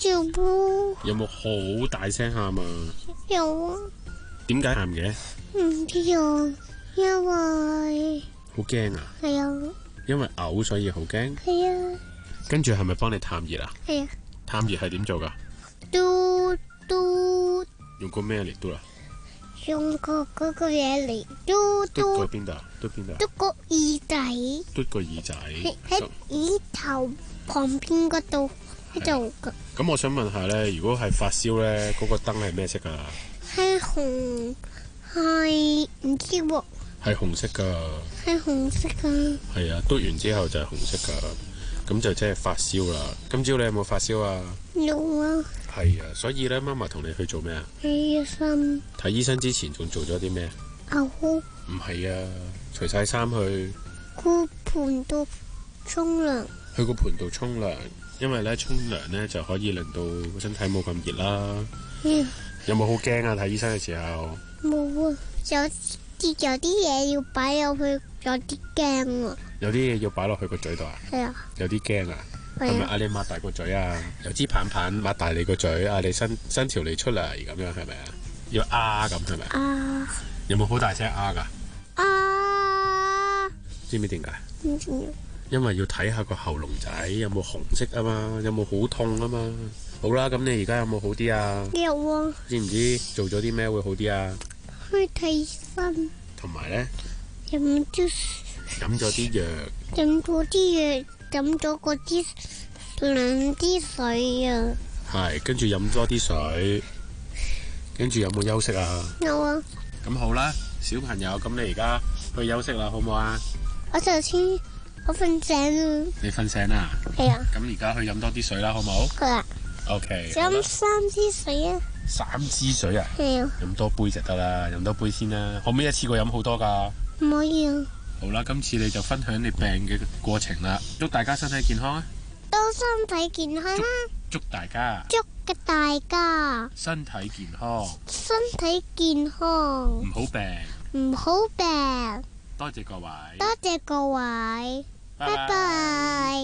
照咯。 有冇好大聲喊啊？ 有啊。 點解喊嘅？ 唔知啊，因為好驚啊。 係啊。 因為嘔所以好驚。 係啊。 跟住係咪幫你探熱啊？ 係啊。 探熱係點做噶？ 嘟嘟。 用個咩嚟嘟啊？ 用個嗰個嘢嚟嘟嘟。 嘟過邊度啊？嘟邊度？ 嘟個耳仔。 嘟個耳仔。 喺耳頭旁邊嗰度喺度噶。 咁我想問下咧，如果係發燒咧，嗰個燈係咩色噶？ 係紅，係唔知喎。 係紅色噶。 係紅色噶。 係啊，嘟完之後就係紅色噶，咁就即係發燒啦。今朝你有冇發燒啊？ 有啊。 係啊，所以咧，媽媽同你去做咩啊？ 睇醫生。 睇醫生之前仲做咗啲咩？ 嘔。 唔係啊，除晒衫去。 個盆度沖涼。 去個盆度沖涼，因為咧沖涼咧就可以令到個身體冇咁熱啦。 嗯。 有冇好驚啊？睇醫生嘅時候。 冇啊，有啲有啲嘢要擺入去，有啲驚啊。 有啲嘢要擺落去個嘴度啊？ 係啊。 有啲驚啊？係咪嗌你擘大個嘴啊？有支棒棒擘大你個嘴，嗌你伸伸條脷出嚟咁樣係咪啊？要啊咁係咪？ 啊。 有冇好大聲啊噶？ 啊。 知唔知點解？ 唔知。 因為要睇下個喉嚨仔有冇紅色啊嘛，有冇好痛啊嘛。好啦，咁你而家有冇好啲啊？ 有啊。 知唔知做咗啲咩會好啲啊？ 去睇醫生。 同埋咧？ 飲啲。 飲咗啲藥。 飲咗啲藥。飲咗嗰啲兩啲水啊！ 係，跟住飲多啲水，跟住有冇休息啊？ 有啊。 咁好啦，小朋友，咁你而家去休息啦，好唔好啊？ 我頭先我瞓醒啦。 你瞓醒啦？ 係啊。 咁而家去飲多啲水啦，好唔好？ 好啊。 OK。 飲三支水啊！ 三支水啊？ 係啊。 飲多杯就得啦，飲多杯先啦。可唔可以一次過飲好多噶？ 唔可以啊。 好啦，今次你就分享你病嘅過程啦，祝大家身體健康啊！ 都身體健康啦！ 祝大家， 祝嘅大家身體健康， 身體健康， 唔好病， 唔好病。 多謝各位， 多謝各位，拜拜。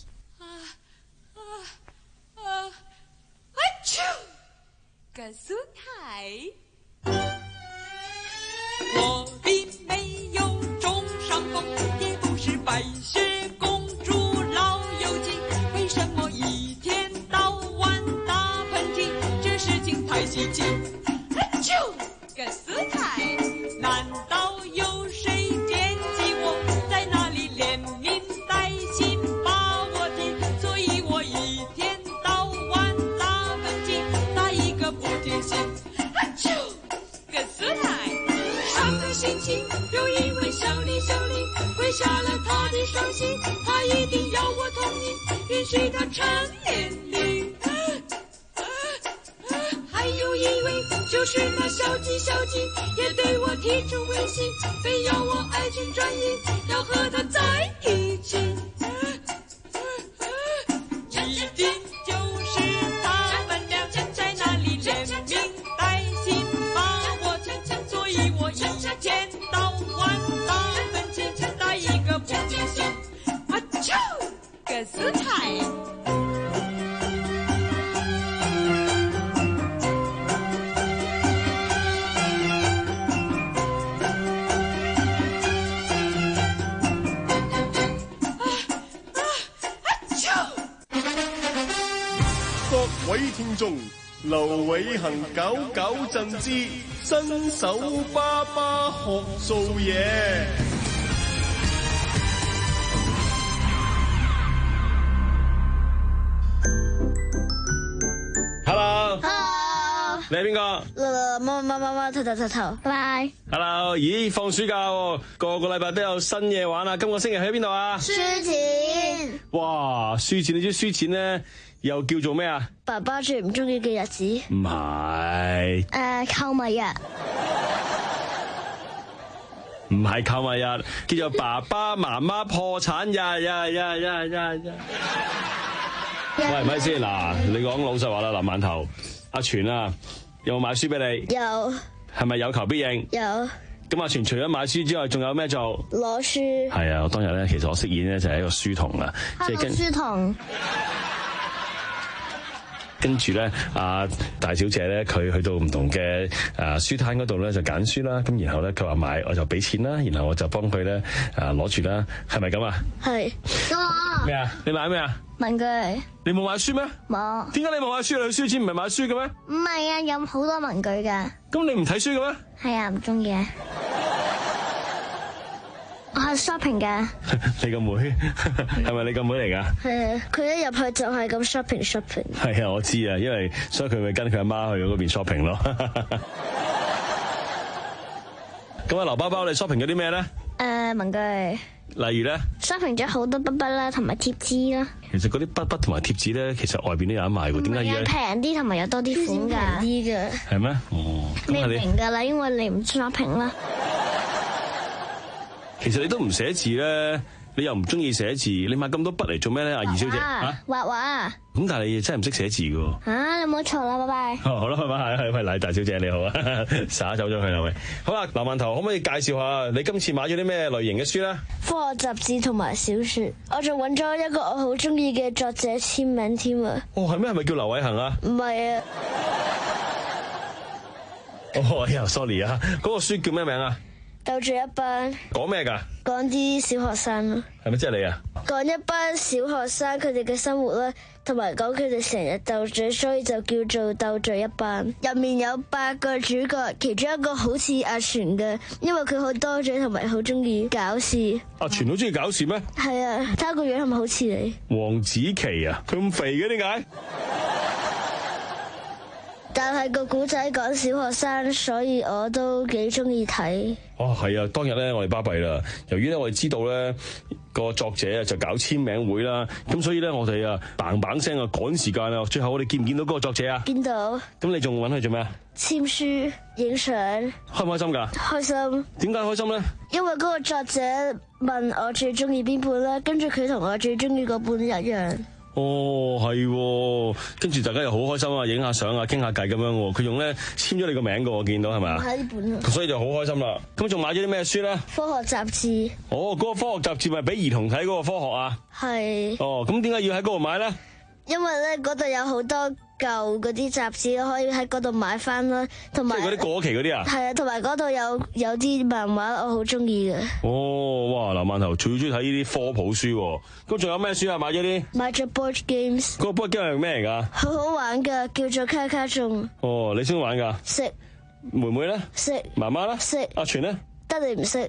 個蘇台，我並沒有中傷風，也不是白雪公主老友記，為什麼一天到晚打噴嚏？這事情太稀奇。就個蘇台，難道有誰惦記我，在那裡連名帶姓把我提？所以我一天到晚打噴嚏，打一個不停息。就個蘇台，上個星期有一位小李小李跪下了他的雙膝，他一定要我同意，允許他成年禮。還有一位就是那小雞小雞，也對我提出威脅，非要我愛情轉移，要和他在一起。一定就是他們倆在那裡連名帶姓把我提，所以我一天到晚打噴嚏，打一個不停息。啊啾，個蘇台。 各位聽眾，劉偉恒搞搞震之新手爸爸學做嘢。 Hello， Hello， 你係邊個？ 乜乜乜乜頭頭頭頭，拜。 Hello， 咦，放暑假喎，個個禮拜都有新嘢玩啊！今個星期去邊度啊？ 輸錢。 哇，輸錢，你知輸錢咧又叫做咩啊？ 爸爸最唔中意嘅日子。 唔係。 誒，購物日。 唔係購物日，叫做爸爸媽媽破產日呀呀呀呀呀！喂，咪先嗱，你講老實話啦，林饅頭，阿全啊，有冇買書俾你？ 有。 係咪有求必應？ 有。 咁阿全除咗買書之外，仲有咩做？ 攞書。 係啊，我當日咧，其實我飾演咧就係一個書童啊， 即係跟書童。 跟住咧，阿大小姐咧，佢去到唔同嘅誒書攤嗰度咧就揀書啦。咁然後咧佢話買，我就俾錢啦。然後我就幫佢咧誒攞住啦。係咪咁啊？ 係。 咩啊？你買咩啊？ 文具。 你冇買書咩？ 冇。 點解你冇買書？你去書展唔係買書嘅咩？ 唔係啊，有好多文具㗎。 咁你唔睇書嘅咩？係啊，唔中意啊。我係 shopping 㗎。 你個妹係咪你個妹嚟㗎？ 係啊，佢一入去就係咁 shopping shopping。係啊，我知啊，因為所以佢咪跟佢阿媽去嗰邊 shopping 咯。咁啊，劉包包你 shopping 咗啲咩咧？誒、 呃，文具。例如咧 ？shopping 咗好多筆筆啦，同埋貼紙啦。 其實嗰啲筆筆同埋貼紙咧，其實外邊都有得賣喎。點解要平啲同埋有多啲款㗎？啲嘅。係咩？哦。 你明㗎啦，因為你唔 shopping 啦。 其實你都唔寫字咧，你又唔中意寫字，你買咁多筆嚟做咩咧？阿二小姐嚇，畫畫。 咁但係你真係唔識寫字㗎喎。 嚇，你冇錯啦，拜拜。 哦，好啦，拜拜，係係，黎大小姐你好啊，灑走咗佢啦喂。好啦，劉饅頭可唔可以介紹下你今次買咗啲咩類型嘅書咧？ 科學雜誌同埋小説，我仲揾咗一個我好中意嘅作者簽名添啊。 哦，係咩？係咪叫劉偉恒啊？ 唔係啊。 哦，哎呀 ，sorry 啊，嗰個書叫咩名啊？ 鬥嘴一班。 講咩㗎？ 講啲小學生咯。 係咪即係你啊？ 講一班小學生佢哋嘅生活啦，同埋講佢哋成日鬥嘴，所以就叫做鬥嘴一班。入面有八個主角，其中一個好似阿全嘅，因為佢好多嘴同埋好中意搞事。 阿全好中意搞事咩？ 係啊，睇下個樣係咪好似你？ 黃子琪啊，佢咁肥嘅點解？ 但係個古仔講小學生，所以我都幾中意睇。 哦，係啊，當日咧我哋巴閉啦。由於咧我哋知道咧個作者啊就搞簽名會啦，咁所以咧我哋啊嘭嘭聲啊趕時間啊，最後我哋見唔見到嗰個作者啊？ 見到。 咁你仲揾佢做咩啊？ 簽書、影相。 開唔開心㗎？ 開心。點解開心咧？ 因為嗰個作者問我最中意邊本啦，跟住佢同我最中意嗰本一樣。 哦，係，跟住大家又好開心啊，影下相啊，傾下偈咁樣。佢用咧簽咗你個名噶，我見到係咪啊？ 係呢本。 所以就好開心啦。咁仲買咗啲咩書咧？ 科學雜誌。 哦，嗰個科學雜誌咪俾兒童睇嗰個科學啊？ 係。 哦，咁點解要喺嗰度買咧？ 因為咧嗰度有好多舊嗰啲雜誌，可以喺嗰度買翻啦，同埋即係嗰啲過期嗰啲啊？ 係啊，同埋嗰度有有啲漫畫，我好中意嘅。 哦，哇！劉饅頭最中意睇呢啲科普書，咁仲有咩書啊？買咗啲？買咗 board games。 嗰個 board game 係咩嚟噶？ 好好玩噶，叫做卡卡頌。 哦，你先玩噶？ 識。 妹妹咧？ 識。 媽媽咧？ 識。 阿全咧？ 得你唔識。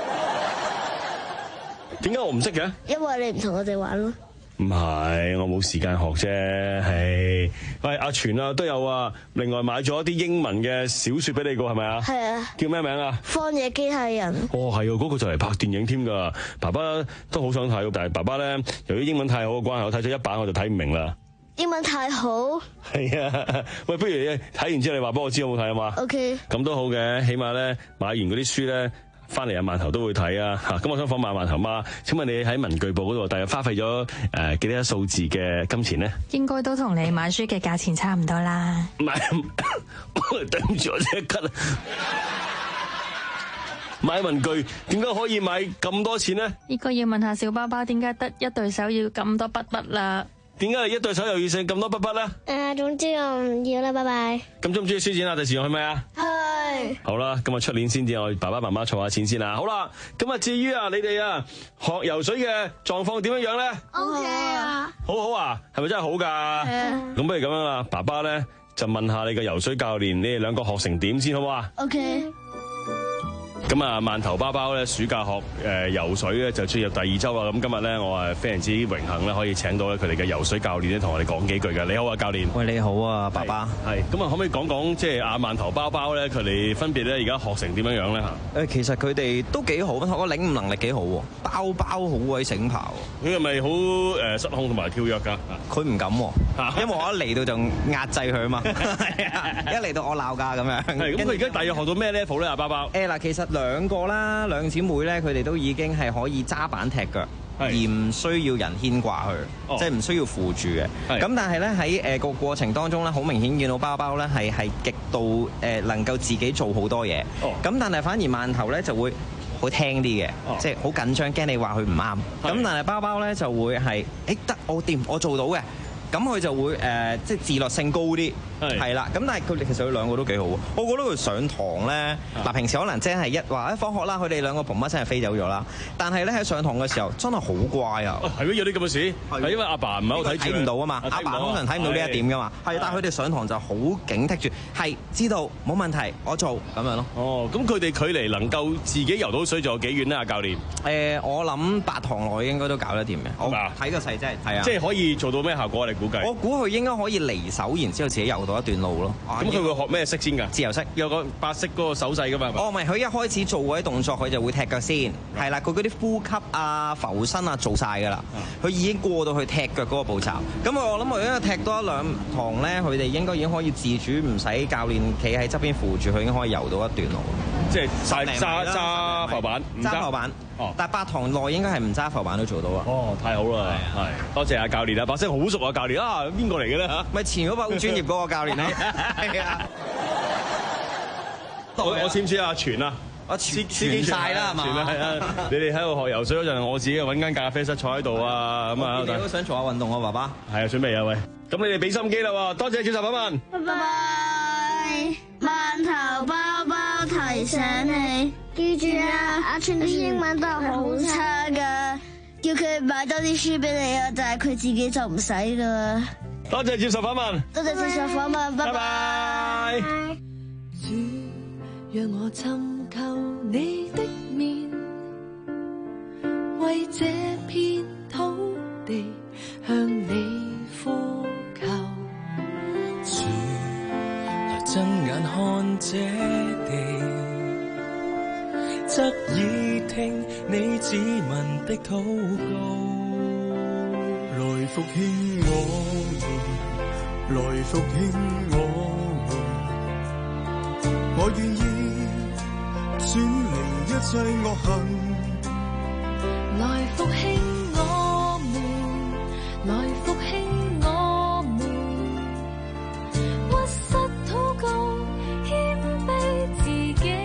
點解我唔識嘅？ 因為你唔同我哋玩咯。 唔係，我冇時間學啫。係，喂，阿全啊都有啊，另外買咗一啲英文嘅小説俾你個，係咪啊？係啊。叫咩名啊？荒野機械人。哦，係啊，嗰個就嚟拍電影添㗎。爸爸都好想睇，但係爸爸咧，由於英文太好嘅關係，我睇咗一版我就睇唔明啦。英文太好。係啊，喂，不如睇完之後你話俾我知有冇睇啊嘛？OK。咁都好嘅，起碼咧買完嗰啲書咧。翻嚟阿饅頭都會睇啊！嚇，咁我想訪問饅頭媽，請問你喺文具部嗰度，大約花費咗誒幾多數字嘅金錢咧？應該都同你買書嘅價錢差唔多啦。唔係，對唔住我即刻啦！買文具點解可以買咁多錢咧？呢個要問下小包包點解得一對手要咁多筆筆啦？點解你一對手又要剩咁多筆筆咧？誒，總之我唔要啦，拜拜。咁中唔中意書展啊？第時用去咩啊？去。好啦，咁啊出年先至我爸爸媽媽儲下錢先啦。好啦，咁啊至於啊你哋啊學游水嘅狀況點樣樣咧 ？OK 啊。好好啊，係咪真係好噶？係啊。咁不如咁樣啦，爸爸咧就問下你個游水教練，你哋兩個學成點先好啊 ？OK。咁啊，饅頭包包咧，暑假學誒游水咧就進入第二週啦。咁今日咧，我係非常之榮幸咧，可以請到咧佢哋嘅游水教練咧，同我哋講幾句嘅。你好啊，教練。喂，你好啊，爸爸。係。咁啊，可唔可以講講即係阿饅頭包包咧，佢哋分別咧而家學成點樣樣咧嚇？誒，其實佢哋都幾好，個領悟能力幾好喎。包包好鬼醒爬喎。佢係咪好誒失控同埋跳躍㗎？佢唔敢喎，因為我一嚟到就壓制佢啊嘛。係啊，一嚟到我鬧㗎咁樣。係。咁佢而家大約學到咩 level 咧？阿包包。誒嗱，其實兩個啦，兩姊妹咧，佢哋都已經係可以揸板踢腳，而唔需要人牽掛佢，哦、即係唔需要扶住嘅。咁但係咧喺誒個過程當中咧，好明顯見到包包咧係係極度誒、呃、能夠自己做好多嘢。咁、哦、但係反而饅頭咧就會好聽啲嘅，哦、即係好緊張，驚你話佢唔啱。咁但係包包咧就會係誒得我掂，我做到嘅。 咁佢就會誒、呃、即係自律性高啲，係啦。咁但係佢哋其實佢兩個都幾好。我覺得佢上堂咧，嗱平時可能真係一話一放學啦，佢哋兩個嘭一聲係飛走咗啦。但係咧喺上堂嘅時候真係好乖啊！ 係咩有啲咁嘅事？係因為阿爸唔係好睇睇唔到啊嘛，阿爸通常睇唔到呢一點噶嘛。係，但係佢哋上堂就好警惕住，係知道冇問題，我做咁樣咯。 哦，咁佢哋距離能夠自己游到水仲有幾遠咧？阿教練？ 誒，我諗八堂內應該都搞得掂嘅。我睇個細真係係啊， 即係可以做到咩效果？你估計？ 我估佢應該可以離手，然之後自己游到一段路咯。 咁佢會學咩式先㗎？自由式，有個八式嗰個手勢㗎嘛？ 哦，唔係，佢一開始做嗰啲動作，佢就會踢腳先，係啦，佢嗰啲呼吸啊、浮身啊做晒㗎啦。佢已經過到去踢腳嗰個步驟。咁我諗我應該踢多一兩堂咧，佢哋應該已經可以自主，唔使教練企喺側邊扶住，佢已經可以游到一段路。 即係揸揸揸浮板， 揸浮板。哦，但係八堂內應該係唔揸浮板都做到啊！ 哦，太好啦，係多謝阿教練啊，把聲好熟啊，教練啊，邊個嚟嘅咧嚇？ 咪前嗰把好專業嗰個教練啊！係啊， 我我簽唔簽阿全啊？ 我全全晒啦，係嘛？ 全啊，係啊！你哋喺度學游水嗰陣，我自己揾間咖啡室坐喺度啊，咁啊！ 你都想做下運動啊，爸爸？ 係啊，準備啊，喂！咁你哋俾心機啦喎，多謝接受訪問。 拜拜，饅頭包包提醒你。記住啊，阿全啲英文都係好差噶，叫佢買多啲書俾你啊，但係佢自己就唔使噶。 多謝接受訪問， 多謝接受訪問，拜拜。 主，讓我尋求你的面，為這片土地向你呼求。 主，來睜眼看這地，側耳聽你子民的禱告，來復興我們，來復興我們，我願意轉離一切惡行， 來復興我們，來復興我們，屈膝禱告，謙卑自己。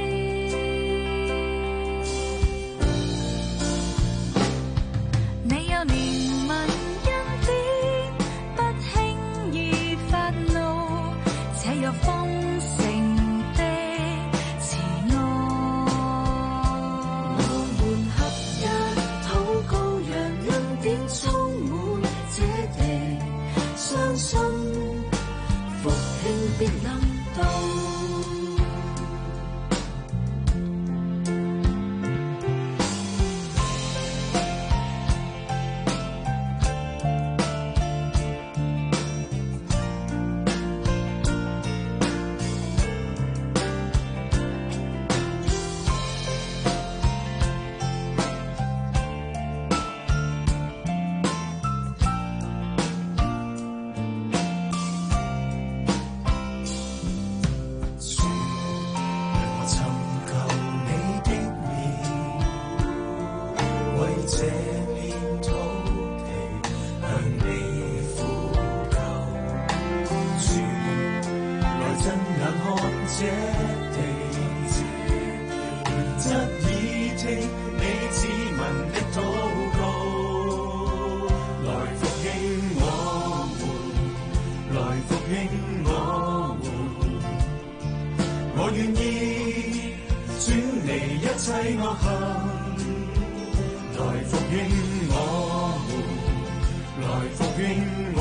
豐盛的慈愛，我們合一禱告，讓恩典充滿這地，相信復興必能到。 來復興我們，來復興我們。